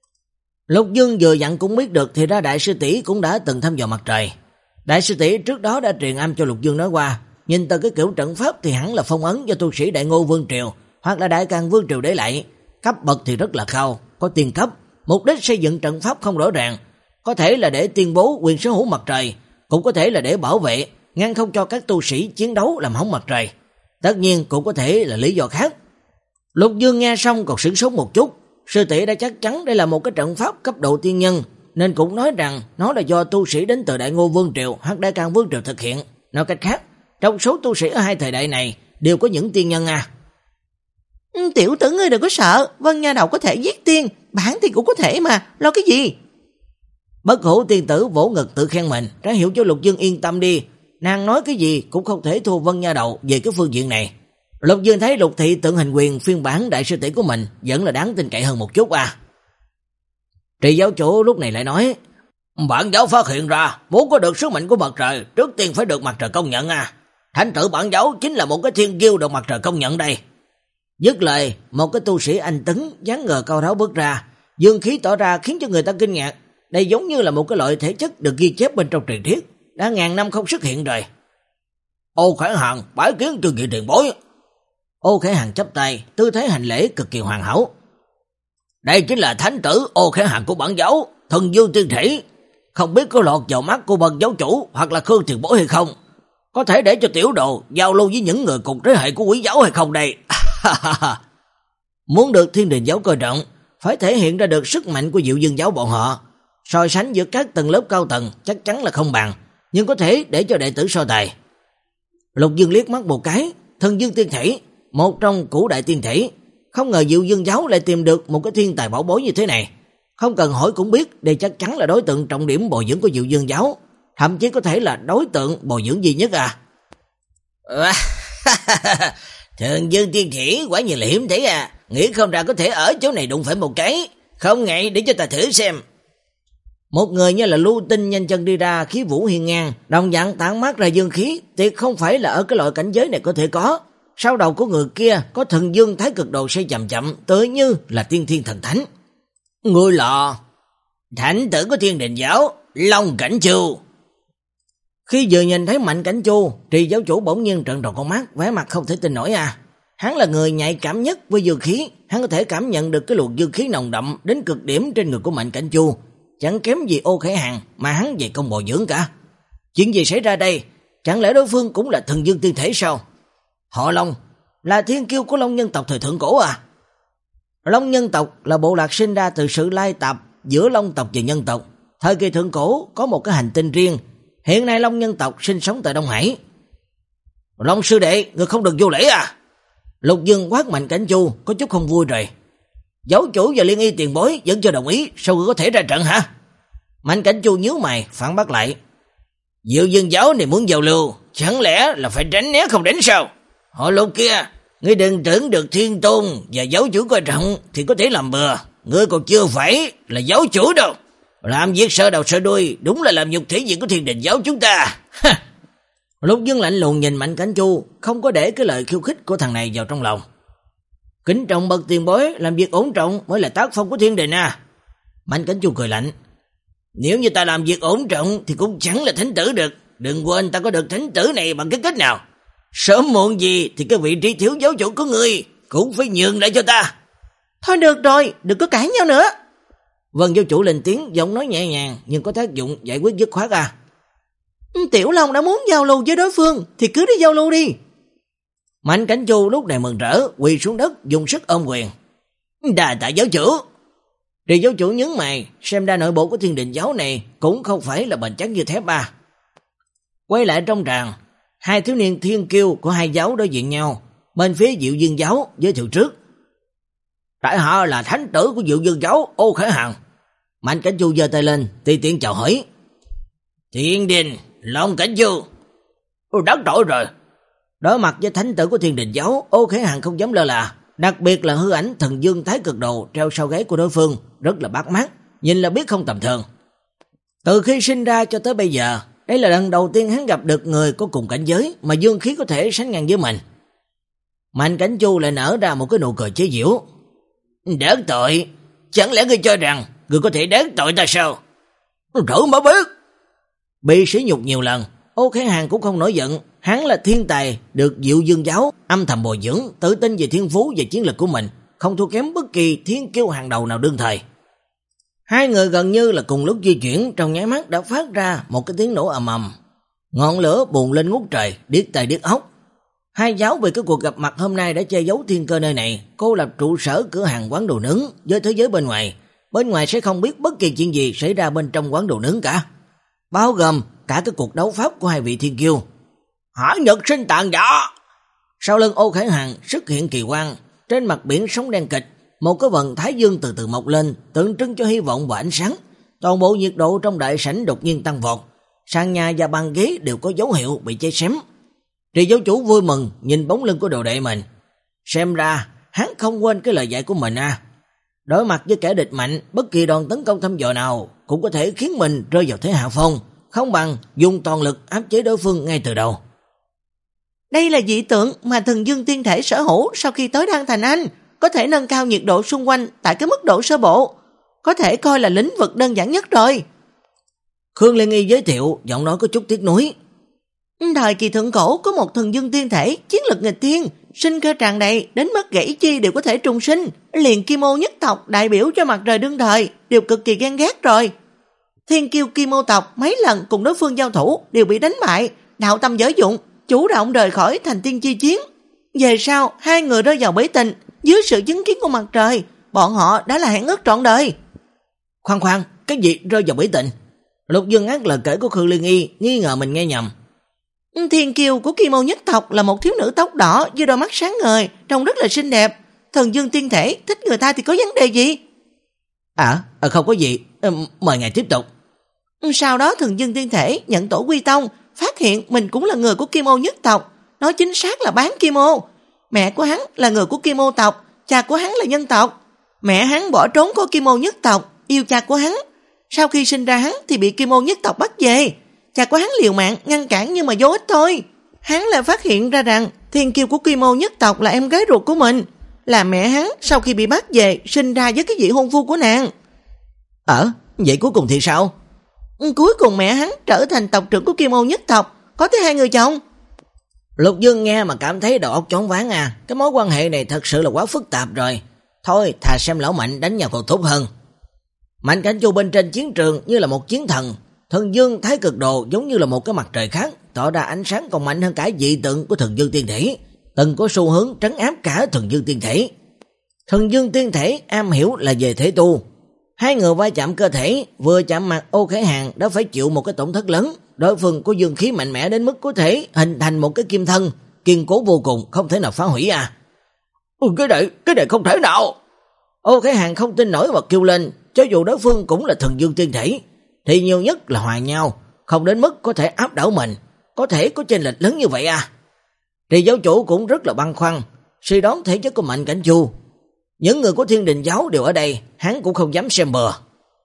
Lục Dương vừa dặn cũng biết được thì ra đại sư tỷ cũng đã từng thăm dò mặt trời. Đại sư tỷ trước đó đã truyền âm cho Lục Dương nói qua, nhìn từ cái kiểu trận pháp thì hẳn là phong ấn do tu sĩ Đại Ngô Vương Triều hoặc là Đại Càn Vương Triều để lại, cấp bậc thì rất là cao, có tiên cấp, mục đích xây dựng trận pháp không rõ ràng, có thể là để tuyên bố quyền sở hữu mặt trời, cũng có thể là để bảo vệ, ngăn không cho các tu sĩ chiến đấu làm hỏng mặt trời. Tất nhiên cũng có thể là lý do khác. Lục Dương nghe xong còn sửng sốt một chút, sư tỷ đã chắc chắn đây là một cái trận pháp cấp độ tiên nhân, nên cũng nói rằng nó là do tu sĩ đến từ Đại Ngô Vương Triều hoặc Đại Càn Vương Triều thực hiện. Nói cách khác, trong số tu sĩ ở hai thời đại này đều có những tiên nhân à. Tiểu tử ngươi đừng có sợ, Vân Nha Đầu có thể giết tiên, bản thì cũng có thể mà, lo cái gì? Bất Hủ tiên tử vỗ ngực tự khen mình, ra hiệu cho Lục Dương yên tâm đi, nàng nói cái gì cũng không thể thua Vân Nha Đầu về cái phương diện này. Lục Dương thấy Lục thị tượng hình quyền phiên bản đại sư tỷ của mình vẫn là đáng tin cậy hơn một chút à. Trì giáo chủ lúc này lại nói, bản giáo phát hiện ra, muốn có được sức mạnh của mặt trời, trước tiên phải được mặt trời công nhận à. Thánh tử bản giáo chính là một cái thiên kiêu được mặt trời công nhận đây. Dứt lời, một cái tu sĩ anh tấn dáng ngờ cao ráo bước ra, dương khí tỏ ra khiến cho người ta kinh ngạc. Đây giống như là một cái loại thể chất được ghi chép bên trong truyền thuyết, đã ngàn năm không xuất hiện rồi. Ô Khải Hàn bái kiến Trương Nghị tiền bối. Ô Khải Hàn chắp tay, tư thế hành lễ cực kỳ hoàn hảo. Đây chính là thánh tử Ô Khải Hàn của bản giáo, thần dương tiên thể. Không biết có lọt vào mắt của bậc giáo chủ hoặc là Khương tiền bối hay không? Có thể để cho tiểu đồ giao lưu với những người cùng thế hệ của quý giáo hay không đây? Muốn được Thiên Đình giáo coi trọng, phải thể hiện ra được sức mạnh của Diệu Dương giáo bọn họ. So sánh giữa các tầng lớp cao tầng chắc chắn là không bằng, nhưng có thể để cho đệ tử so tài. Lục Dương liếc mắt một cái, thần dương tiên thể, một trong cửu đại tiên thể. Không ngờ Diệu Dương giáo lại tìm được một cái thiên tài bảo bối như thế này. Không cần hỏi cũng biết đây chắc chắn là đối tượng trọng điểm bồi dưỡng của Diệu Dương giáo, thậm chí có thể là đối tượng bồi dưỡng duy nhất à. Thường Dương tiên khỉ quả nhiên là hiếm thấy à, nghĩ không ra có thể ở chỗ này đụng phải một cái, không ngại để cho ta thử xem. Một người như là Lưu Tinh nhanh chân đi ra, khí vũ hiên ngang, đồng dạng tản mát ra dương khí, tuyệt không phải là ở cái loại cảnh giới này có thể có. Sau đầu của người kia có thần dương thái cực đồ xây chậm chậm, tựa như là tiên thiên thần thánh. Người lọ thánh tử của Thiên Đình giáo, Long Cảnh Chu. Khi vừa nhìn thấy Mạnh Cảnh Chu, Trì giáo chủ bỗng nhiên trợn tròn con mắt, vẻ mặt không thể tin nổi à. Hắn là người nhạy cảm nhất với dương khí, hắn có thể cảm nhận được cái luồng dương khí nồng đậm đến cực điểm trên người của Mạnh Cảnh Chu, chẳng kém gì Ô Khải Hàn mà hắn về công bồi dưỡng cả. Chuyện gì xảy ra đây? Chẳng lẽ đối phương cũng là thần dương tiên thể sao? Họ Long là thiên kiêu của Long nhân tộc thời thượng cổ à? Long nhân tộc là bộ lạc sinh ra từ sự lai tạp giữa Long tộc và nhân tộc. Thời kỳ thượng cổ có một cái hành tinh riêng. Hiện nay Long nhân tộc sinh sống tại Đông Hải. Long sư đệ, người không được vô lễ à? Lục Dương quát Mạnh Cảnh Chu có chút không vui rồi. Giáo chủ và Liên Y tiền bối vẫn chưa đồng ý, sao người có thể ra trận hả? Mạnh Cảnh Chu nhíu mày phản bác lại. Diệu Dương giáo này muốn giao lưu, chẳng lẽ là phải tránh né không đánh sao? Họ Lục kia, ngươi đừng tưởng được Thiên Tôn và giáo chủ coi trọng thì có thể làm bừa, ngươi còn chưa phải là giáo chủ đâu. Làm việc sợ đầu sợ đuôi, đúng là làm nhục thể diện của Thiên Đình giáo chúng ta. Lục Dương lạnh lùng nhìn Mạnh Cảnh Chu, không có để cái lời khiêu khích của thằng này vào trong lòng. Kính trọng bậc tiền bối, làm việc ổn trọng mới là tác phong của Thiên Đình à. Mạnh Cảnh Chu cười lạnh. Nếu như ta làm việc ổn trọng thì cũng chẳng là thánh tử được. Đừng quên ta có được thánh tử này bằng cái cách nào. Sớm muộn gì thì cái vị trí thiếu giáo chủ của ngươi cũng phải nhường lại cho ta. Thôi được rồi, đừng có cãi nhau nữa. Vân giáo chủ lên tiếng, giọng nói nhẹ nhàng nhưng có tác dụng giải quyết dứt khoát à. Tiểu Long đã muốn giao lưu với đối phương thì cứ đi giao lưu đi. Mạnh Cảnh Chu lúc này mừng rỡ, quỳ xuống đất dùng sức ôm quyền. Đà tạ giáo chủ. Trì giáo chủ nhướng mày, xem ra nội bộ của Thiên Đình giáo này cũng không phải là bền chắc như thép à. Quay lại trong tràng, hai thiếu niên thiên kiêu của hai giáo đối diện nhau, bên phía Diệu Dương giáo giới thiệu trước. Tại họ là thánh tử của Diệu Dương giáo Ô Khải Hàn. Mạnh Cảnh Chu giơ tay lên, tùy tiện chào hỏi. Thiên Đình, Long Cảnh Chu. Ôi đắc tội rồi. Đối mặt với thánh tử của Thiên Đình giáo, Ô Khải Hàn không dám lơ là, đặc biệt là hư ảnh thần dương thái cực đồ treo sau gáy của đối phương, rất là bắt mắt, nhìn là biết không tầm thường. Từ khi sinh ra cho tới bây giờ, đây là lần đầu tiên hắn gặp được người có cùng cảnh giới mà dương khí có thể sánh ngang với mình. Mạnh Cảnh Chu lại nở ra một cái nụ cười chế giễu. Đắc tội? Chẳng lẽ ngươi cho rằng ngươi có thể đắc tội ta sao? Thử mà biết. Bị sỉ nhục nhiều lần, Ô Khải Hàn cũng không nổi giận. Hắn là thiên tài được Diệu Dương giáo âm thầm bồi dưỡng, tự tin về thiên phú và chiến lực của mình, không thua kém bất kỳ thiên kiêu hàng đầu nào đương thời. Hai người gần như là cùng lúc di chuyển, trong nháy mắt đã phát ra một cái tiếng nổ ầm ầm. Ngọn lửa bùng lên ngút trời, điếc tai điếc óc. Hai giáo vì cái cuộc gặp mặt hôm nay đã che giấu thiên cơ nơi này, cô lập trụ sở cửa hàng quán đồ nướng với thế giới bên ngoài. Bên ngoài sẽ không biết bất kỳ chuyện gì xảy ra bên trong quán đồ nướng cả, bao gồm cả cái cuộc đấu pháp của hai vị thiên kiêu. Hỏa nhật sinh tàn giả. Sau lưng Ô Khải Hàn xuất hiện kỳ quang, trên mặt biển sóng đen kịch, một cái vầng thái dương từ từ mọc lên, tượng trưng cho hy vọng và ánh sáng. Toàn bộ nhiệt độ trong đại sảnh đột nhiên tăng vọt, sàn nhà và bàn ghế đều có dấu hiệu bị cháy xém. Trì giáo chủ vui mừng nhìn bóng lưng của đồ đệ mình, xem ra hắn không quên cái lời dạy của mình à. Đối mặt với kẻ địch mạnh, bất kỳ đòn tấn công thăm dò nào cũng có thể khiến mình rơi vào thế hạ phong, không bằng dùng toàn lực áp chế đối phương ngay từ đầu. Đây là dị tượng mà thần dương tiên thể sở hữu sau khi tới Đan Thành Anh, có thể nâng cao nhiệt độ xung quanh tại cái mức độ sơ bộ, có thể coi là lĩnh vực đơn giản nhất rồi. Khương Liên Nghi giới thiệu, giọng nói có chút tiếc nuối. Thời kỳ thượng cổ có một thần dương tiên thể, chiến lực nghịch thiên, sinh cơ tràn đầy, đến mức gãy chi đều có thể trùng sinh, liền Kim Ô nhất tộc đại biểu cho mặt trời đương thời đều cực kỳ ghen ghét rồi. Thiên kiêu Kim Ô tộc mấy lần cùng đối phương giao thủ đều bị đánh bại, đạo tâm giới dụng, chủ động rời khỏi thành tiên chi chiến. Về sau hai người rơi vào bế tình, dưới sự chứng kiến của mặt trời, bọn họ đã là hẹn ước trọn đời. Khoan khoan, cái gì rơi vào bế tình? Lục Dương ngắt lời kể của Khương Liên Y, nghi ngờ mình nghe nhầm. Thiên kiều của Kim Ô nhất tộc là một thiếu nữ tóc đỏ với đôi mắt sáng ngời, trông rất là xinh đẹp. Thần dương tiên thể thích người ta thì có vấn đề gì? À, à không có gì, à, mời ngài tiếp tục. Sau đó thần dương tiên thể nhận tổ quy tông, phát hiện mình cũng là người của Kim Ô nhất tộc, nói chính xác là bán Kim Ô. Mẹ của hắn là người của Kim Ô tộc, cha của hắn là nhân tộc. Mẹ hắn bỏ trốn của Kim Ô nhất tộc, yêu cha của hắn. Sau khi sinh ra hắn thì bị Kim Ô nhất tộc bắt về. Cha của hắn liều mạng ngăn cản nhưng mà vô ích thôi. Hắn lại phát hiện ra rằng thiên kiều của Kim Ô nhất tộc là em gái ruột của mình, là mẹ hắn sau khi bị bắt về sinh ra với cái vị hôn phu của nàng. Ờ, vậy cuối cùng thì sao? Cuối cùng mẹ hắn trở thành tộc trưởng của Kim Ô nhất tộc, có tới hai người chồng. Lục Dương nghe mà cảm thấy đầu óc choáng váng à, cái mối quan hệ này thật sự là quá phức tạp rồi. Thôi, thà xem lão Mạnh đánh nhau còn tốt hơn. Mạnh Cảnh Chu bên trên chiến trường như là một chiến thần, thần dương thái cực đồ giống như là một cái mặt trời khác, tỏ ra ánh sáng còn mạnh hơn cả dị tượng của thần dương tiên thể, từng có xu hướng trấn áp cả thần dương tiên thể. Thần dương tiên thể am hiểu là về thể tu. Hai người va chạm cơ thể, vừa chạm mặt Ô Khải Hàn đã phải chịu một cái tổn thất lớn. Đối phương có dương khí mạnh mẽ đến mức có thể hình thành một cái kim thân, kiên cố vô cùng, không thể nào phá hủy à. Ừ, cái này, cái này không thể nào. Ô Khải Hàn không tin nổi và kêu lên, cho dù đối phương cũng là thần dương tiên thể, thì nhiều nhất là hòa nhau, không đến mức có thể áp đảo mình, có thể có chênh lệch lớn như vậy à. Thì giáo chủ cũng rất là băn khoăn, suy đoán thể chất của Mạnh Cảnh Chu. Những người của Thiên Đình giáo đều ở đây, hắn cũng không dám xem bừa.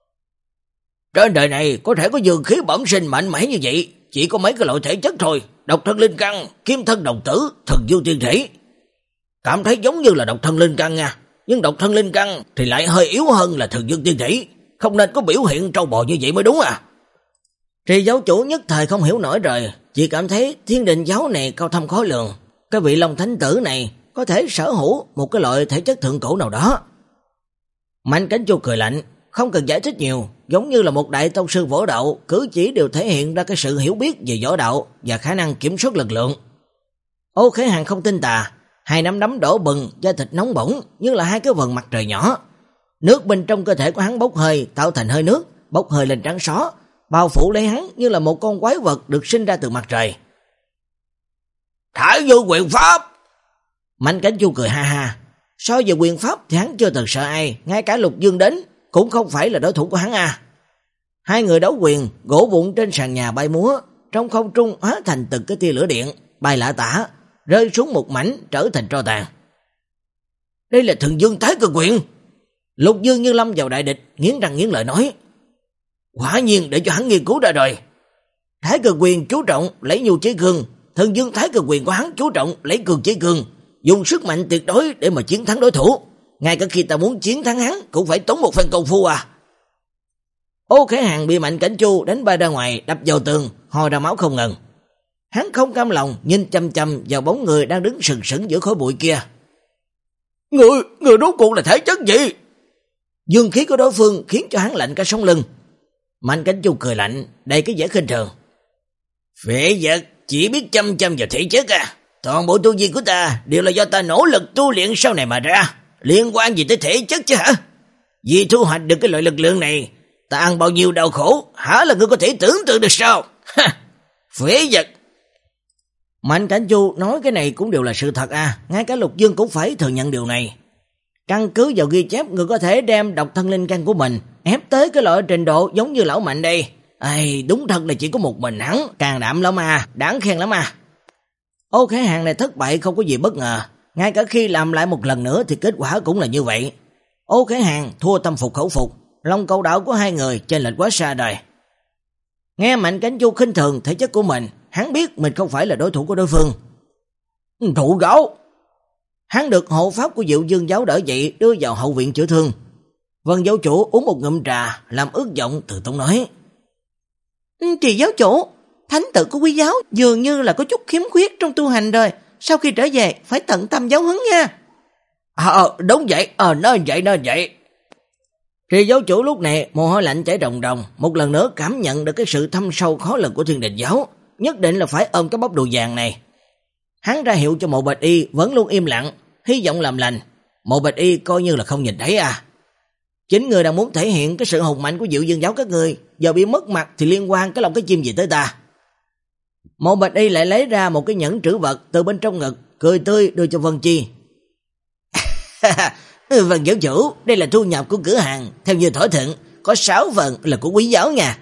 Trên đời này có thể có dương khí bẩm sinh mạnh mẽ như vậy, chỉ có mấy cái loại thể chất thôi, độc thân linh căn, kim thân đồng tử, thần dương tiên thể. Cảm thấy giống như là độc thân linh căn nha, nhưng độc thân linh căn thì lại hơi yếu hơn là thần dương tiên thể, không nên có biểu hiện trâu bò như vậy mới đúng à. Trì giáo chủ nhất thời không hiểu nổi rồi, chỉ cảm thấy Thiên Đình giáo này cao thâm khó lường. Cái vị Long Thánh Tử này có thể sở hữu một cái loại thể chất thượng cổ nào đó. Mạnh Cảnh Chu cười lạnh, không cần giải thích nhiều, giống như là một đại tông sư võ đạo, cử chỉ đều thể hiện ra cái sự hiểu biết về võ đạo và khả năng kiểm soát lực lượng. Ô Khải Hàn không tin tà, hai nắm đấm đổ bừng, da thịt nóng bỏng như là hai cái vầng mặt trời nhỏ. Nước bên trong cơ thể của hắn bốc hơi, tạo thành hơi nước, bốc hơi lên trắng xóa, bao phủ lấy hắn như là một con quái vật được sinh ra từ mặt trời. Thái Dương quyền pháp! Mạnh Cảnh Chu cười ha ha, so về quyền pháp thì hắn chưa từng sợ ai, ngay cả Lục Dương đến cũng không phải là đối thủ của hắn à. Hai người đấu quyền, gỗ vụn trên sàn nhà bay múa, trong không trung hóa thành từng cái tia lửa điện, bay lả tả, rơi xuống một mảnh trở thành tro tàn. Đây là Thần Dương Thái Cực Quyền. Lục Dương như lâm vào đại địch, nghiến răng nghiến lợi nói. Quả nhiên để cho hắn nghiên cứu ra rồi. Thái Cực Quyền chú trọng lấy nhu chế cương, Thần Dương Thái Cực Quyền của hắn chú trọng lấy cường chế cương, dùng sức mạnh tuyệt đối để mà chiến thắng đối thủ. Ngay cả khi ta muốn chiến thắng hắn cũng phải tốn một phen công phu à. Ô Khải Hàn bị Mạnh Cảnh Chu đánh bay ra ngoài, đập vào tường, ho ra máu không ngừng. Hắn không cam lòng nhìn chăm chăm vào bóng người đang đứng sừng sững giữa khói bụi kia. Người, người rốt cuộc là thể chất gì? Dương khí của đối phương khiến cho hắn lạnh cả sống lưng. Mạnh Cảnh Chu cười lạnh, đầy cái vẻ khinh thường. Phệ vật chỉ biết chăm chăm vào thể chất à? Toàn bộ tu vi của ta đều là do ta nỗ lực tu luyện sau này mà ra, liên quan gì tới thể chất chứ hả? Vì thu hoạch được cái loại lực lượng này, ta ăn bao nhiêu đau khổ, hả là ngươi có thể tưởng tượng được sao? Ha! Phế vật! Mạnh Cảnh Chu nói cái này cũng đều là sự thật à, ngay cả Lục Dương cũng phải thừa nhận điều này. Căn cứ vào ghi chép, người có thể đem độc thân linh căn của mình ép tới cái loại trình độ giống như lão Mạnh đây. Ây, đúng thật là chỉ có một mình hắn, càng đạm lắm à, đáng khen lắm à. Ô Khải Hàn này thất bại không có gì bất ngờ, ngay cả khi làm lại một lần nữa thì kết quả cũng là như vậy. Ô Khải Hàn thua tâm phục khẩu phục, lòng cầu đạo của hai người chênh lệch quá xa rồi. Nghe Mạnh Cảnh Chu khinh thường thể chất của mình, hắn biết mình không phải là đối thủ của đối phương. Thụ gấu! Hắn được hộ pháp của Diệu Dương giáo đỡ dậy đưa vào hậu viện chữa thương. Vân giáo chủ uống một ngụm trà, làm ước vọng từ tốn nói. Trì giáo chủ, thánh tử của quý giáo dường như là có chút khiếm khuyết trong tu hành rồi, sau khi trở về phải tận tâm giáo huấn nha. Ờ, đúng vậy, ờ, nên vậy, nên vậy. Trì giáo chủ lúc này mồ hôi lạnh chảy ròng ròng, một lần nữa cảm nhận được cái sự thâm sâu khó lường của Thiên Đình giáo, nhất định là phải ôm cái bắp đồ vàng này. Hắn ra hiệu cho Mộ Bạch Y vẫn luôn im lặng, hy vọng làm lành. Mộ Bạch Y coi như là không nhìn thấy à. Chính người đang muốn thể hiện cái sự hùng mạnh của Diệu Dương giáo các người, giờ bị mất mặt thì liên quan cái lòng cái chim gì tới ta. Mộ Bạch Y lại lấy ra một cái nhẫn trữ vật từ bên trong ngực, cười tươi đưa cho Vân Chi. Vân giáo chủ, đây là thu nhập của cửa hàng, theo như thỏa thuận, có sáu phần là của quý giáo nha.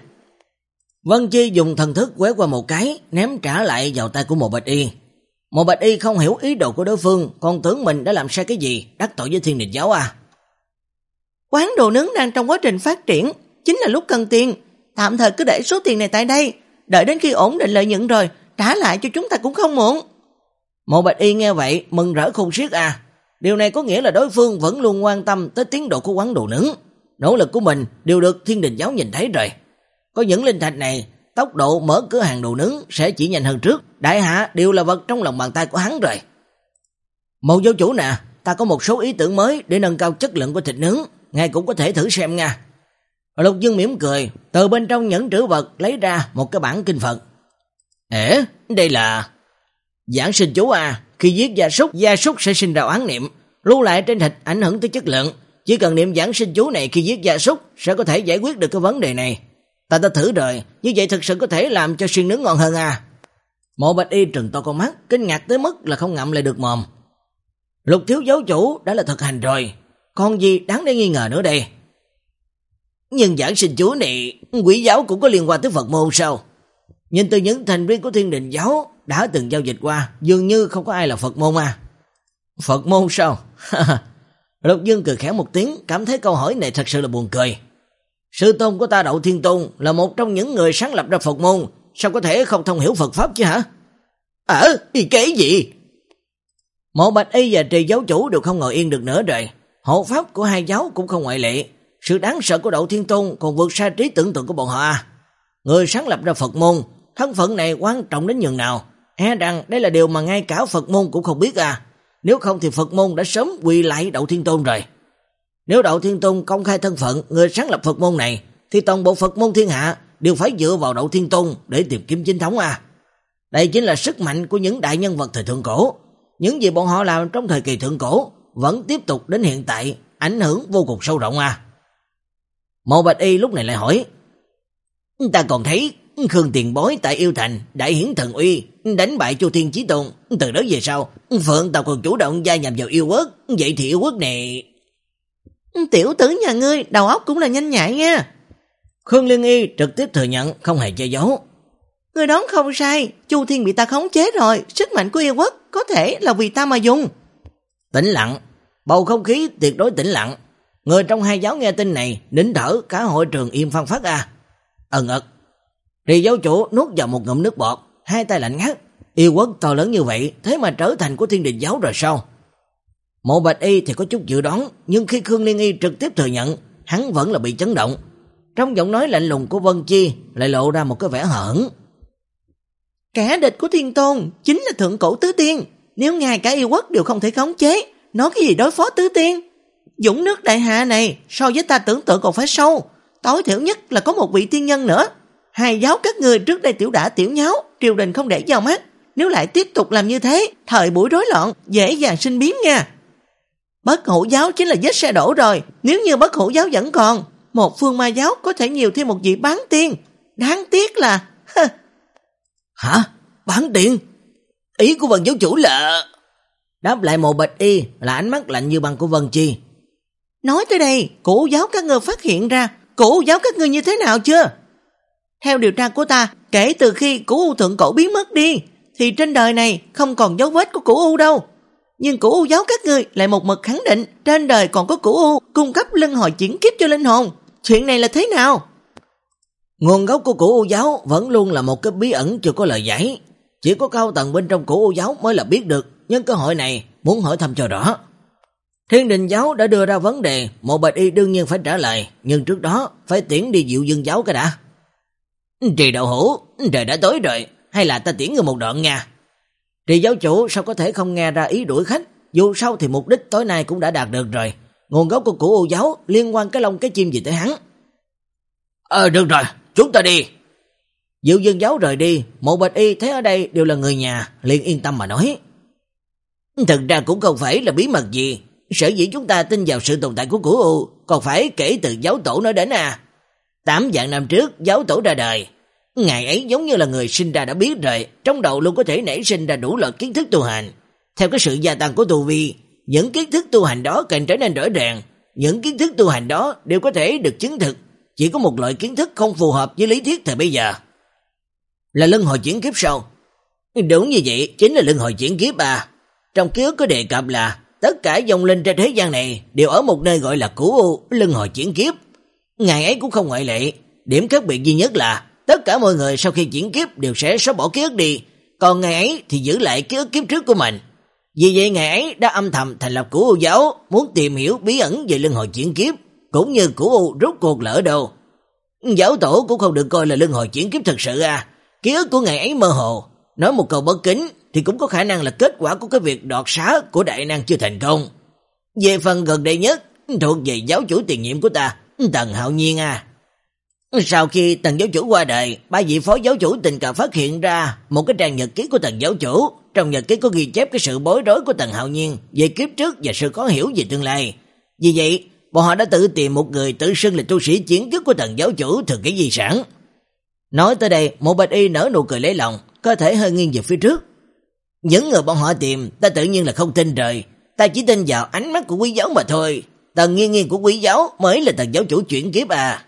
Vân Chi dùng thần thức quét qua một cái, ném trả lại vào tay của Mộ Bạch Y. Mộ Bạch Y không hiểu ý đồ của đối phương, còn tưởng mình đã làm sai cái gì, đắc tội với Thiên Đình giáo à. Quán đồ nướng đang trong quá trình phát triển, chính là lúc cần tiền, tạm thời cứ để số tiền này tại đây, đợi đến khi ổn định lợi nhuận rồi, trả lại cho chúng ta cũng không muộn. Mộ Bạch Y nghe vậy, mừng rỡ khôn xiết à. Điều này có nghĩa là đối phương vẫn luôn quan tâm tới tiến độ của quán đồ nướng. Nỗ lực của mình đều được Thiên Đình giáo nhìn thấy rồi. Có những linh thạch này, tốc độ mở cửa hàng đồ nướng sẽ chỉ nhanh hơn trước. Đại hạ đều là vật trong lòng bàn tay của hắn rồi. Mộ giáo chủ nè, ta có một số ý tưởng mới để nâng cao chất lượng của thịt nướng, ngài cũng có thể thử xem nha. Lục Dương mỉm cười, từ bên trong nhẫn trữ vật lấy ra một cái bản kinh Phật. Ế, đây là giảng sinh chú à, khi giết gia súc, gia súc sẽ sinh ra oán niệm, lưu lại trên thịt ảnh hưởng tới chất lượng. Chỉ cần niệm giảng sinh chú này khi giết gia súc sẽ có thể giải quyết được cái vấn đề này. Ta đã thử rồi, như vậy thực sự có thể làm cho xiên nướng ngon hơn à. Mộ Bạch Y trừng to con mắt, kinh ngạc tới mức là không ngậm lại được mồm. Lục thiếu giáo chủ đã là thực hành rồi, còn gì đáng để nghi ngờ nữa đây? Nhưng giảng sinh chú này, quỷ giáo cũng có liên quan tới Phật môn sao? Nhìn từ những thành viên của Thiên Đình giáo đã từng giao dịch qua, dường như không có ai là Phật môn à. Phật môn sao? Lục Dương cười khẽ một tiếng, cảm thấy câu hỏi này thật sự là buồn cười. Sư tôn của ta Đậu Thiên Tôn là một trong những người sáng lập ra Phật môn, sao có thể không thông hiểu Phật Pháp chứ hả? Ờ, cái gì? Mộ Bạch Y và Trì giáo chủ đều không ngồi yên được nữa rồi. Hộ Pháp của hai giáo cũng không ngoại lệ. Sự đáng sợ của Đậu Thiên Tôn còn vượt xa trí tưởng tượng của bọn họ à. Người sáng lập ra Phật môn, thân phận này quan trọng đến nhường nào. E rằng đây là điều mà ngay cả Phật môn cũng không biết à. Nếu không thì Phật môn đã sớm quỳ lại Đậu Thiên Tôn rồi. Nếu Đậu Thiên Tôn công khai thân phận người sáng lập Phật môn này, thì toàn bộ Phật môn thiên hạ đều phải dựa vào Đậu Thiên Tôn để tìm kiếm chính thống à. Đây chính là sức mạnh của những đại nhân vật thời thượng cổ. Những gì bọn họ làm trong thời kỳ thượng cổ vẫn tiếp tục đến hiện tại, ảnh hưởng vô cùng sâu rộng à. Mộ Bạch Y lúc này lại hỏi, ta còn thấy Khương Tiền Bối tại Yêu Thành đại hiển thần uy, đánh bại Chu Thiên Chí Tôn, từ đó về sau Phượng tộc còn chủ động gia nhập vào yêu quốc, vậy thì yêu quốc này... Tiểu tử nhà ngươi đầu óc cũng là nhanh nhạy nha. Khương Liên Y trực tiếp thừa nhận, không hề che giấu. Ngươi đoán không sai, Chu Thiên bị ta khống chế rồi, sức mạnh của yêu quốc có thể là vì ta mà dùng. Tĩnh lặng, bầu không khí tuyệt đối tĩnh lặng. Người trong hai giáo nghe tin này nín thở, cả hội trường im phăng phát à. Ẩn ật. Trì giáo chủ nuốt vào một ngụm nước bọt, hai tay lạnh ngắt. Yêu quốc to lớn như vậy, thế mà trở thành của Thiên Đình giáo rồi sao? Mộ Bạch Y thì có chút dự đoán, nhưng khi Khương Liên Y trực tiếp thừa nhận, hắn vẫn là bị chấn động. Trong giọng nói lạnh lùng của Vân Chi lại lộ ra một cái vẻ hờn. Kẻ địch của Thiên Tôn chính là thượng cổ tứ tiên, nếu ngay cả yêu quốc đều không thể khống chế, nói cái gì đối phó tứ tiên? Dũng nước đại hạ này so với ta tưởng tượng còn phải sâu, tối thiểu nhất là có một vị tiên nhân nữa. Hai giáo các người trước đây tiểu đả tiểu nháo, triều đình không để vào mắt, nếu lại tiếp tục làm như thế, thời buổi rối loạn dễ dàng sinh biến nha. Bất hủ giáo chính là vết xe đổ rồi, nếu như bất hủ giáo vẫn còn, một phương ma giáo có thể nhiều thêm một vị bán tiên. Đáng tiếc là... Hả? Bán tiên? Ý của Vân giáo chủ là... Đáp lại Mộ Bạch Y là ánh mắt lạnh như băng của Vân Chi. Nói tới đây, cổ giáo các ngươi phát hiện ra cổ giáo các ngươi như thế nào chưa? Theo điều tra của ta, kể từ khi cổ u thượng cổ biến mất đi, thì trên đời này không còn dấu vết của cổ u đâu. Nhưng cổ u giáo các ngươi lại một mực khẳng định trên đời còn có cổ u cung cấp luân hồi chuyển kiếp cho linh hồn. Chuyện này là thế nào? Nguồn gốc của cổ u giáo vẫn luôn là một cái bí ẩn chưa có lời giải. Chỉ có cao tầng bên trong cổ u giáo mới là biết được, nhưng cơ hội này muốn hỏi thăm cho rõ. Thiên Đình giáo đã đưa ra vấn đề, Mộ Bạch Y đương nhiên phải trả lời, nhưng trước đó phải tiễn đi Diệu Dương giáo cái đã. Trì đạo hữu, trời đã tối rồi, hay là ta tiễn người một đoạn nha. Trì giáo chủ sao có thể không nghe ra ý đuổi khách, dù sao thì mục đích tối nay cũng đã đạt được rồi. Nguồn gốc của cổ u giáo liên quan cái lông cái chim gì tới hắn. Ờ được rồi, chúng ta đi. Diệu Dương giáo rời đi, Mộ Bạch Y thấy ở đây đều là người nhà, liền yên tâm mà nói. Thực ra cũng không phải là bí mật gì, sở dĩ chúng ta tin vào sự tồn tại của cổ u, còn phải kể từ giáo tổ nói đến à. Tám vạn năm trước giáo tổ ra đời, Ngài ấy giống như là người sinh ra đã biết rồi, trong đầu luôn có thể nảy sinh ra đủ loại kiến thức tu hành. Theo cái sự gia tăng của tu vi, những kiến thức tu hành đó càng trở nên rõ ràng. Những kiến thức tu hành đó đều có thể được chứng thực. Chỉ có một loại kiến thức không phù hợp với lý thuyết thời bây giờ. Là luân hồi chuyển kiếp sao? Đúng như vậy, chính là luân hồi chuyển kiếp à. Trong ký ức có đề cập là tất cả vong linh trên thế gian này đều ở một nơi gọi là Cửu U, luân hồi chuyển kiếp. Ngài ấy cũng không ngoại lệ. Điểm khác biệt duy nhất là tất cả mọi người sau khi chuyển kiếp đều sẽ xóa bỏ ký ức đi, còn ngài ấy thì giữ lại ký ức kiếp trước của mình. Vì vậy ngài ấy đã âm thầm thành lập Cửu U giáo, muốn tìm hiểu bí ẩn về luân hồi chuyển kiếp, cũng như Cửu U rốt cuộc là ở đâu. Giáo tổ cũng không được coi là luân hồi chuyển kiếp thật sự à. Ký ức của ngài ấy mơ hồ, nói một câu bất kính thì cũng có khả năng là kết quả của cái việc đoạt xá của đại năng chưa thành công. Về phần gần đây nhất, thuộc về giáo chủ tiền nhiệm của ta, Tần Hạo Nhiên à. Sau khi Tần giáo chủ qua đời, ba vị phó giáo chủ tình cờ phát hiện ra một cái trang nhật ký của Tần giáo chủ. Trong nhật ký có ghi chép cái sự bối rối của Tần Hạo Nhiên về kiếp trước và sự khó hiểu về tương lai. Vì vậy, bọn họ đã tự tìm một người tự xưng là tu sĩ chuyển kiếp của Tần giáo chủ thừa kế di sản. Nói tới đây, Một Bạch Y nở nụ cười lấy lòng, cơ thể hơi nghiêng về phía trước. Những người bọn họ tìm, ta tự nhiên là không tin rồi. Ta chỉ tin vào ánh mắt của quý giáo mà thôi. Tần nghiêng nghiêng của quý giáo mới là Tần giáo chủ chuyển kiếp à.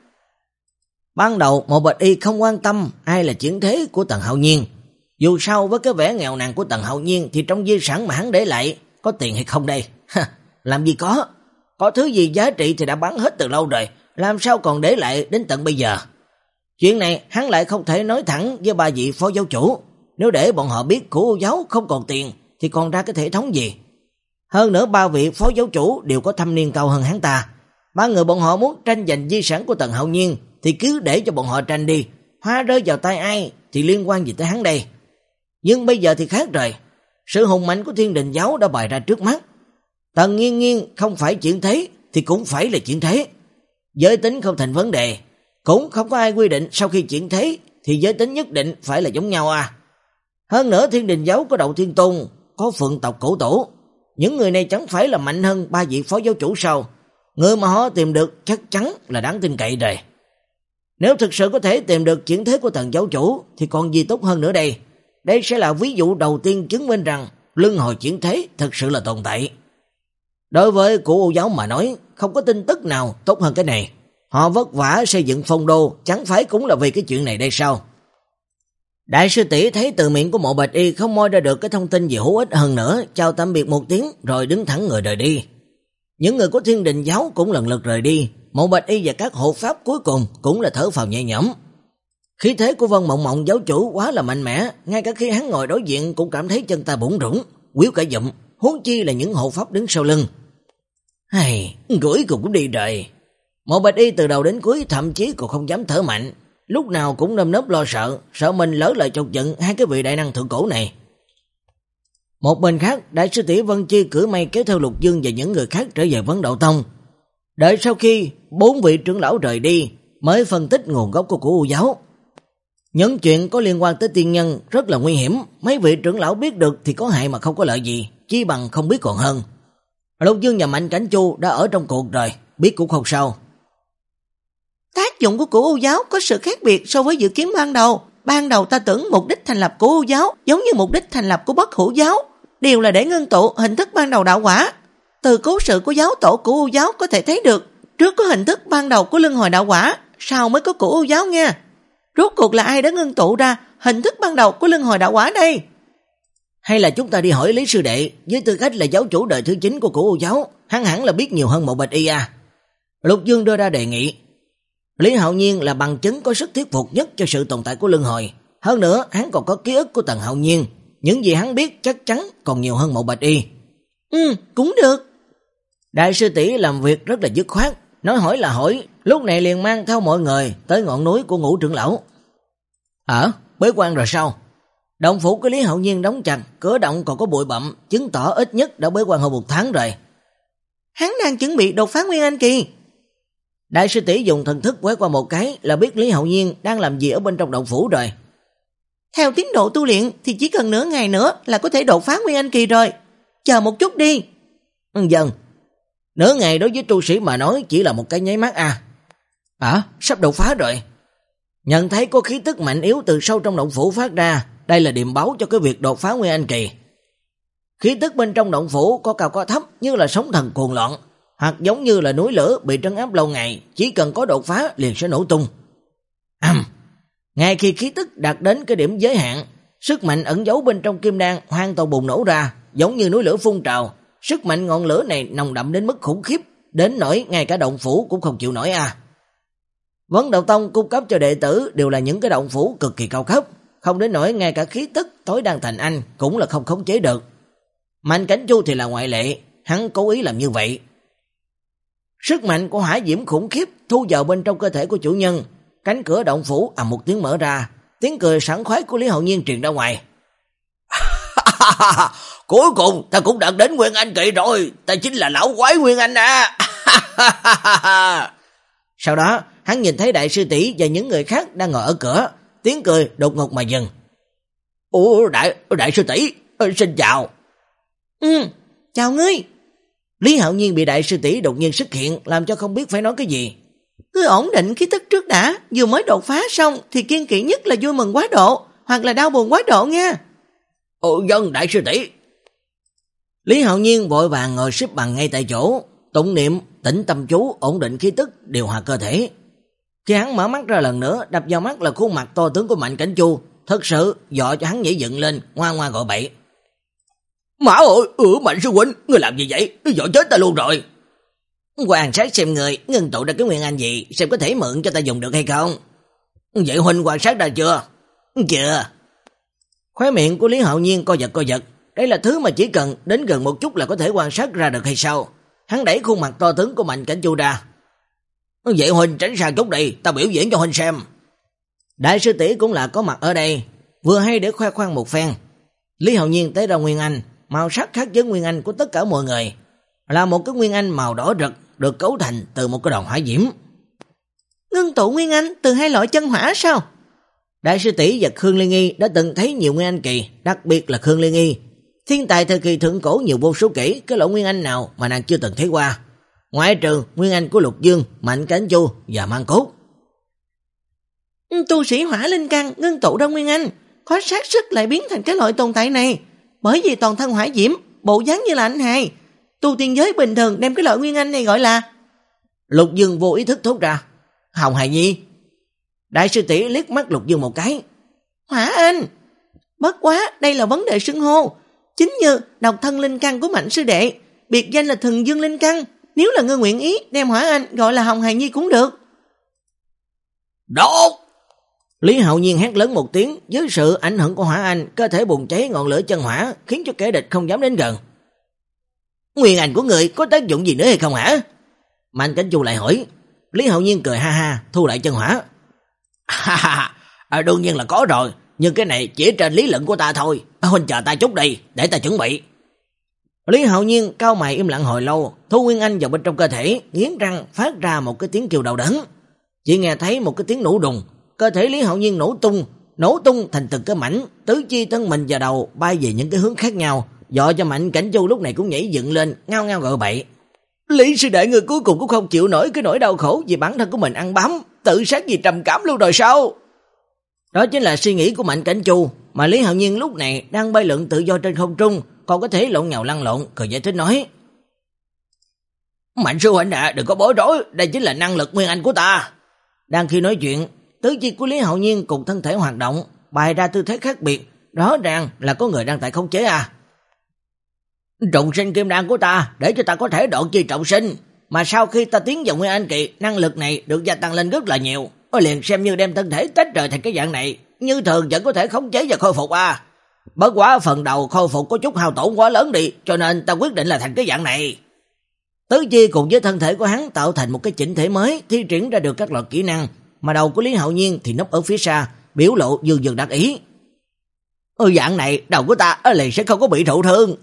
Ban đầu Một Bạch Y không quan tâm ai là chuyển thế của Tần Hạo Nhiên. Dù sao với cái vẻ nghèo nàn của Tần Hạo Nhiên thì trong di sản mà hắn để lại có tiền hay không đây? Làm gì có. Có thứ gì giá trị thì đã bán hết từ lâu rồi, làm sao còn để lại đến tận bây giờ. Chuyện này hắn lại không thể nói thẳng với ba vị phó giáo chủ. Nếu để bọn họ biết Cửu U giáo không còn tiền thì còn ra cái thể thống gì. Hơn nữa ba vị phó giáo chủ đều có thâm niên cao hơn hắn ta. Ba người bọn họ muốn tranh giành di sản của Tần Hạo Nhiên thì cứ để cho bọn họ tranh đi. Hoa rơi vào tay ai thì liên quan gì tới hắn đây. Nhưng bây giờ thì khác rồi. Sự hùng mạnh của Thiên Đình giáo đã bày ra trước mắt. Tần nghiêng nghiêng không phải chuyển thế thì cũng phải là chuyển thế. Giới tính không thành vấn đề. Cũng không có ai quy định sau khi chuyển thế thì giới tính nhất định phải là giống nhau à. Hơn nữa Thiên Đình giáo có Đậu Thiên Tôn, có Phượng tộc cổ tổ. Những người này chẳng phải là mạnh hơn ba vị phó giáo chủ sao? Người mà họ tìm được chắc chắn là đáng tin cậy rồi. Nếu thực sự có thể tìm được chuyển thế của Tần giáo chủ thì còn gì tốt hơn nữa đây. Đây sẽ là ví dụ đầu tiên chứng minh rằng luân hồi chuyển thế thực sự là tồn tại. Đối với Cửu U giáo mà nói, không có tin tức nào tốt hơn cái này. Họ vất vả xây dựng phong đô, chẳng phải cũng là vì cái chuyện này đây sao? Đại sư tỷ thấy từ miệng của Mộ Bạch Y không moi ra được cái thông tin gì hữu ích hơn nữa, chào tạm biệt một tiếng rồi đứng thẳng người rời đi. Những người của Thiên Đình giáo cũng lần lượt rời đi. Mộ Bạch Y và các hộ pháp cuối cùng cũng là thở phào nhẹ nhõm. Khí thế của Vân Mộng Mộng giáo chủ quá là mạnh mẽ, ngay cả khi hắn ngồi đối diện cũng cảm thấy chân ta bủn rủn, quýu cả dụm, huống chi là những hộ pháp đứng sau lưng. Hay, cuối cùng cũng đi rồi. Mộ Bạch Y từ đầu đến cuối thậm chí còn không dám thở mạnh, lúc nào cũng nơm nớp lo sợ, sợ mình lỡ lời chọc giận hai cái vị đại năng thượng cổ này. Một bên khác, đại sư tỷ Vân Chi cử mây kéo theo Lục Dương và những người khác trở về Vấn Đậu Tông. Đợi sau khi bốn vị trưởng lão rời đi, mới phân tích nguồn gốc của Cửu U giáo. Những chuyện có liên quan tới tiên nhân rất là nguy hiểm, mấy vị trưởng lão biết được thì có hại mà không có lợi gì, chi bằng không biết còn hơn. Lục Dương và Mạnh Cảnh Chu đã ở trong cuộc rồi, biết cũng không sao. Tác dụng của Cửu U giáo có sự khác biệt so với dự kiến ban đầu. Ban đầu ta tưởng mục đích thành lập Cửu U giáo giống như mục đích thành lập của Bất Hủ giáo, đều là để ngưng tụ hình thức ban đầu đạo quả. Từ cố sự của giáo tổ Cửu U giáo có thể thấy được, trước có hình thức ban đầu của luân hồi đạo quả, sau mới có Cửu U giáo nha. Rốt cuộc là ai đã ngưng tụ ra hình thức ban đầu của luân hồi đạo quả đây? Hay là chúng ta đi hỏi Lý sư đệ, với tư cách là giáo chủ đời thứ chín của Cửu U giáo, hắn hẳn là biết nhiều hơn Mộ Bạch Y à. Lục Dương đưa ra đề nghị. Lý Hạo Nhiên là bằng chứng có sức thuyết phục nhất cho sự tồn tại của luân hồi. Hơn nữa, hắn còn có ký ức của Tần Hạo Nhiên. Những gì hắn biết chắc chắn còn nhiều hơn Mộ Bạch Y. Ừ, cũng được. Đại sư tỷ làm việc rất là dứt khoát. Nói hỏi là hỏi, lúc này liền mang theo mọi người tới ngọn núi của Ngũ trưởng lão. Ở, bế quan rồi sao? Động phủ của Lý Hạo Nhiên đóng chặt, cửa động còn có bụi bặm, chứng tỏ ít nhất đã bế quan hơn một tháng rồi. Hắn đang chuẩn bị đột phá Nguyên Anh kỳ. Đại sư tỷ dùng thần thức quét qua một cái là biết Lý Hạo Nhiên đang làm gì ở bên trong động phủ rồi. Theo tiến độ tu luyện thì chỉ cần nửa ngày nữa là có thể đột phá Nguyên Anh kỳ rồi. Chờ một chút đi. Ừ, dần. Nửa ngày đối với tu sĩ mà nói chỉ là một cái nháy mắt à. À, sắp đột phá rồi. Nhận thấy có khí tức mạnh yếu từ sâu trong động phủ phát ra, đây là điểm báo cho cái việc đột phá Nguyên Anh kỳ. Khí tức bên trong động phủ có cao có thấp như là sóng thần cuồng loạn, hoặc giống như là núi lửa bị trấn áp lâu ngày, chỉ cần có đột phá liền sẽ nổ tung. Ầm! Ngay khi khí tức đạt đến cái điểm giới hạn, sức mạnh ẩn giấu bên trong kim đan hoàn toàn bùng nổ ra, giống như núi lửa phun trào. Sức mạnh ngọn lửa này nồng đậm đến mức khủng khiếp, đến nỗi ngay cả động phủ cũng không chịu nổi à. Vấn Đạo Tông cung cấp cho đệ tử đều là những cái động phủ cực kỳ cao cấp, không đến nỗi ngay cả khí tức tối đan thành anh cũng là không khống chế được. Mạnh Cảnh Chu thì là ngoại lệ, hắn cố ý làm như vậy. Sức mạnh của hỏa diễm khủng khiếp thu vào bên trong cơ thể của chủ nhân, cánh cửa động phủ ầm một tiếng mở ra, tiếng cười sảng khoái của Lý Hạo Nhiên truyền ra ngoài. Cuối cùng ta cũng đạt đến Nguyên Anh kỳ rồi, ta chính là lão quái Nguyên Anh à. Sau đó, hắn nhìn thấy đại sư tỷ và những người khác đang ngồi ở cửa, tiếng cười đột ngột mà dừng. Ủa đại đại sư tỷ, xin chào. Ừ, chào ngươi. Lý Hạo Nhiên bị đại sư tỷ đột nhiên xuất hiện làm cho không biết phải nói cái gì. Ngươi ổn định khí tức trước đã, vừa mới đột phá xong thì kiên kỵ nhất là vui mừng quá độ, hoặc là đau buồn quá độ nha. Ồ dân đại sư tỷ. Lý Hạo Nhiên vội vàng ngồi xếp bằng ngay tại chỗ, tụng niệm, tĩnh tâm chú, ổn định khí tức, điều hòa cơ thể. Khi hắn mở mắt ra lần nữa, đập vào mắt là khuôn mặt to tướng của Mạnh Cảnh Chu, thật sự dọa cho hắn nhảy dựng lên, ngoan ngoan gọi bậy. Mã ơi, ừ Mạnh sư huynh, ngươi làm gì vậy? Dọa chết ta luôn rồi. Quan sát xem người ngưng tụ ra cái Nguyên Anh gì, xem có thể mượn cho ta dùng được hay không. Vậy huynh quan sát ra chưa? Chưa. Khóe miệng của Lý Hạo Nhiên co giật co giật, đây là thứ mà chỉ cần đến gần một chút là có thể quan sát ra được hay sao? Hắn đẩy khuôn mặt to tướng của Mạnh Cảnh Chu ra. Vậy huynh tránh sang chút đi, ta biểu diễn cho huynh xem. Đại sư tỷ cũng là có mặt ở đây, vừa hay để khoe khoang một phen. Lý Hạo Nhiên tới ra Nguyên Anh, màu sắc khác với Nguyên Anh của tất cả mọi người, là một cái Nguyên Anh màu đỏ rực được cấu thành từ một cái đòn hỏa diễm. Ngưng tụ Nguyên Anh từ hai loại chân hỏa sao? Đại sư tỷ và Khương Liên Nghi đã từng thấy nhiều Nguyên Anh kỳ, đặc biệt là Khương Liên Nghi. Thiên tài thời kỳ thượng cổ nhiều vô số kể, cái loại Nguyên Anh nào mà nàng chưa từng thấy qua. Ngoại trừ Nguyên Anh của Lục Dương, Mạnh Cảnh Chu và Mang Cốt. Tu sĩ hỏa linh căn ngưng tụ ra Nguyên Anh, có xác suất lại biến thành cái loại tồn tại này, bởi vì toàn thân hỏa diễm, bộ dáng như là anh hài. Tu tiên giới bình thường đem cái loại Nguyên Anh này gọi là... Lục Dương vô ý thức thốt ra. Hồng Hài Nhi. Đại sư tỷ liếc mắt Lục Dương một cái. Hỏa Anh. Bất quá, đây là vấn đề xưng hô. Chính như độc thân linh căn của Mạnh sư đệ, biệt danh là Thần Dương linh căn. Nếu là ngươi nguyện ý đem Hỏa Anh gọi là Hồng Hài Nhi cũng được. Đốt! Lý Hạo Nhiên hét lớn một tiếng, với sự ảnh hưởng của Hỏa Anh, cơ thể bùng cháy ngọn lửa chân hỏa, khiến cho kẻ địch không dám đến gần. Nguyên Anh của người có tác dụng gì nữa hay không hả? Mạnh Cảnh Chu lại hỏi. Lý Hạo Nhiên cười ha ha, thu lại chân hỏa. Ha ha ha, đương nhiên là có rồi, nhưng cái này chỉ trên lý luận của ta thôi. Huynh chờ ta chút đi, để ta chuẩn bị. Lý Hạo Nhiên cau mày im lặng hồi lâu, thu Nguyên Anh vào bên trong cơ thể, nghiến răng phát ra một cái tiếng kêu đau đớn. Chỉ nghe thấy một cái tiếng nổ đùng, cơ thể Lý Hạo Nhiên nổ tung, nổ tung thành từng cái mảnh, tứ chi thân mình và đầu bay về những cái hướng khác nhau, dọa cho Mạnh Cảnh Chu lúc này cũng nhảy dựng lên, ngao ngao gọi bậy. Lý sư đệ người cuối cùng cũng không chịu nổi cái nỗi đau khổ vì bản thân của mình ăn bám, tự sát vì trầm cảm luôn rồi sao? Đó chính là suy nghĩ của Mạnh Cảnh Chu, mà Lý Hạo Nhiên lúc này đang bay lượn tự do trên không trung, còn có thể lộn nhào lăn lộn, cười giải thích nói. Mạnh sư huynh ạ, à, đừng có bối rối, đây chính là năng lực Nguyên Anh của ta. Đang khi nói chuyện, tứ chi của Lý Hạo Nhiên cùng thân thể hoạt động, bày ra tư thế khác biệt, rõ ràng là có người đang tại khống chế à. Trọng sinh kim đan của ta, để cho ta có thể đoạn chi trọng sinh, mà sau khi ta tiến vào Nguyên Anh kỳ, năng lực này được gia tăng lên rất là nhiều, liền xem như đem thân thể tách rời thành cái dạng này, như thường vẫn có thể khống chế và khôi phục à. Bất quá phần đầu khôi phục có chút hao tổn quá lớn đi, cho nên ta quyết định là thành cái dạng này. Tứ chi cùng với thân thể của hắn tạo thành một cái chỉnh thể mới, thi triển ra được các loại kỹ năng, mà đầu của Lý Hạo Nhiên thì núp ở phía xa, biểu lộ dường dường đắc ý. Ừ, dạng này đầu của ta liền sẽ không có bị thụ thương.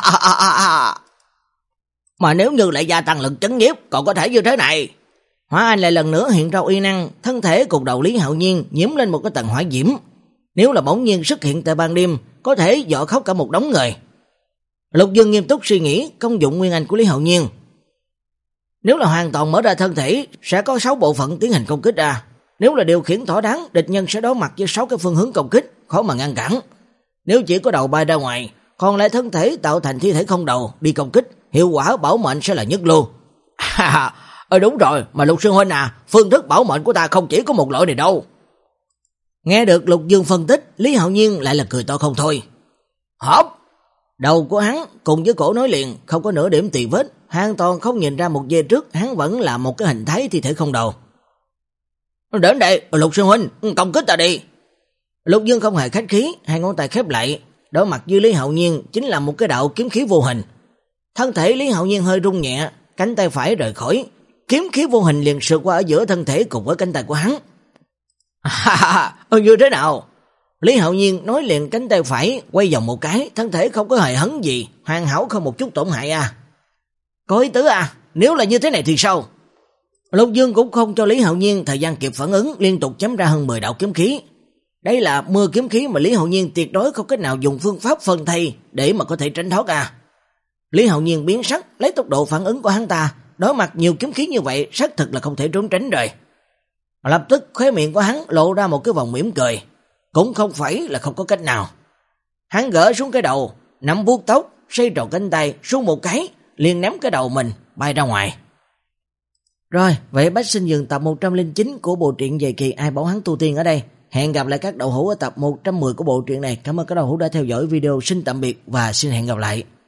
Mà nếu như lại gia tăng lực chấn nhiếp, còn có thể như thế này. Hỏa Anh lại lần nữa hiện ra uy năng, thân thể cùng đầu Lý Hạo Nhiên nhiễm lên một cái tầng hỏa diễm. Nếu là bỗng nhiên xuất hiện tại ban đêm, có thể dọa khóc cả một đống người. Lục Dương nghiêm túc suy nghĩ công dụng Nguyên Anh của Lý Hạo Nhiên. Nếu là hoàn toàn mở ra thân thể, sẽ có sáu bộ phận tiến hành công kích ra. Nếu là điều khiển thỏa đáng, địch nhân sẽ đối mặt với sáu cái phương hướng công kích, khó mà ngăn cản. Nếu chỉ có đầu bay ra ngoài, còn lại thân thể tạo thành thi thể không đầu đi công kích, hiệu quả bảo mệnh sẽ là nhất luôn. À, ờ đúng rồi, mà Lục Sư huynh à, phương thức bảo mệnh của ta không chỉ có một loại này đâu. Nghe được Lục Dương phân tích, Lý Hạo Nhiên lại là cười to không thôi. Hộp! Đầu của hắn cùng với cổ nối liền, không có nửa điểm tì vết, hoàn toàn không nhìn ra một giây trước hắn vẫn là một cái hình thái thi thể không đầu. Đến đây, Lục Sư huynh, công kích ta đi. Lục Dương không hề khách khí, hai ngón tay khép lại, đối mặt với Lý Hạo Nhiên chính là một cái đạo kiếm khí vô hình. Thân thể Lý Hạo Nhiên hơi rung nhẹ, cánh tay phải rời khỏi, kiếm khí vô hình liền sượt qua ở giữa thân thể cùng với cánh tay của hắn. Ha ha, như thế nào? Lý Hạo Nhiên nói liền cánh tay phải quay vòng một cái, thân thể không có hề hấn gì, hoàn hảo không một chút tổn hại à. Có ý tứ à, nếu là như thế này thì sao? Lục Dương cũng không cho Lý Hạo Nhiên thời gian kịp phản ứng, liên tục chém ra hơn mười đạo kiếm khí. Đây là mưa kiếm khí mà Lý Hạo Nhiên tuyệt đối không cách nào dùng phương pháp phân thay để mà có thể tránh thoát à. Lý Hạo Nhiên biến sắc, lấy tốc độ phản ứng của hắn ta, đối mặt nhiều kiếm khí như vậy, xác thực là không thể trốn tránh rồi. Lập tức khóe miệng của hắn lộ ra một cái vòng mỉm cười, cũng không phải là không có cách nào. Hắn gỡ xuống cái đầu, nắm vuốt tóc, xoay tròn cánh tay, xuống một cái, liền ném cái đầu mình bay ra ngoài. Rồi, vậy Bách Sinh Dừng tập một trăm lẻ chín của bộ truyện dài kỳ Ai Bảo Hắn Tu Tiên ở đây. Hẹn gặp lại các đậu hữu ở tập một trăm mười của bộ truyện này. Cảm ơn các đậu hữu đã theo dõi video. Xin tạm biệt và xin hẹn gặp lại.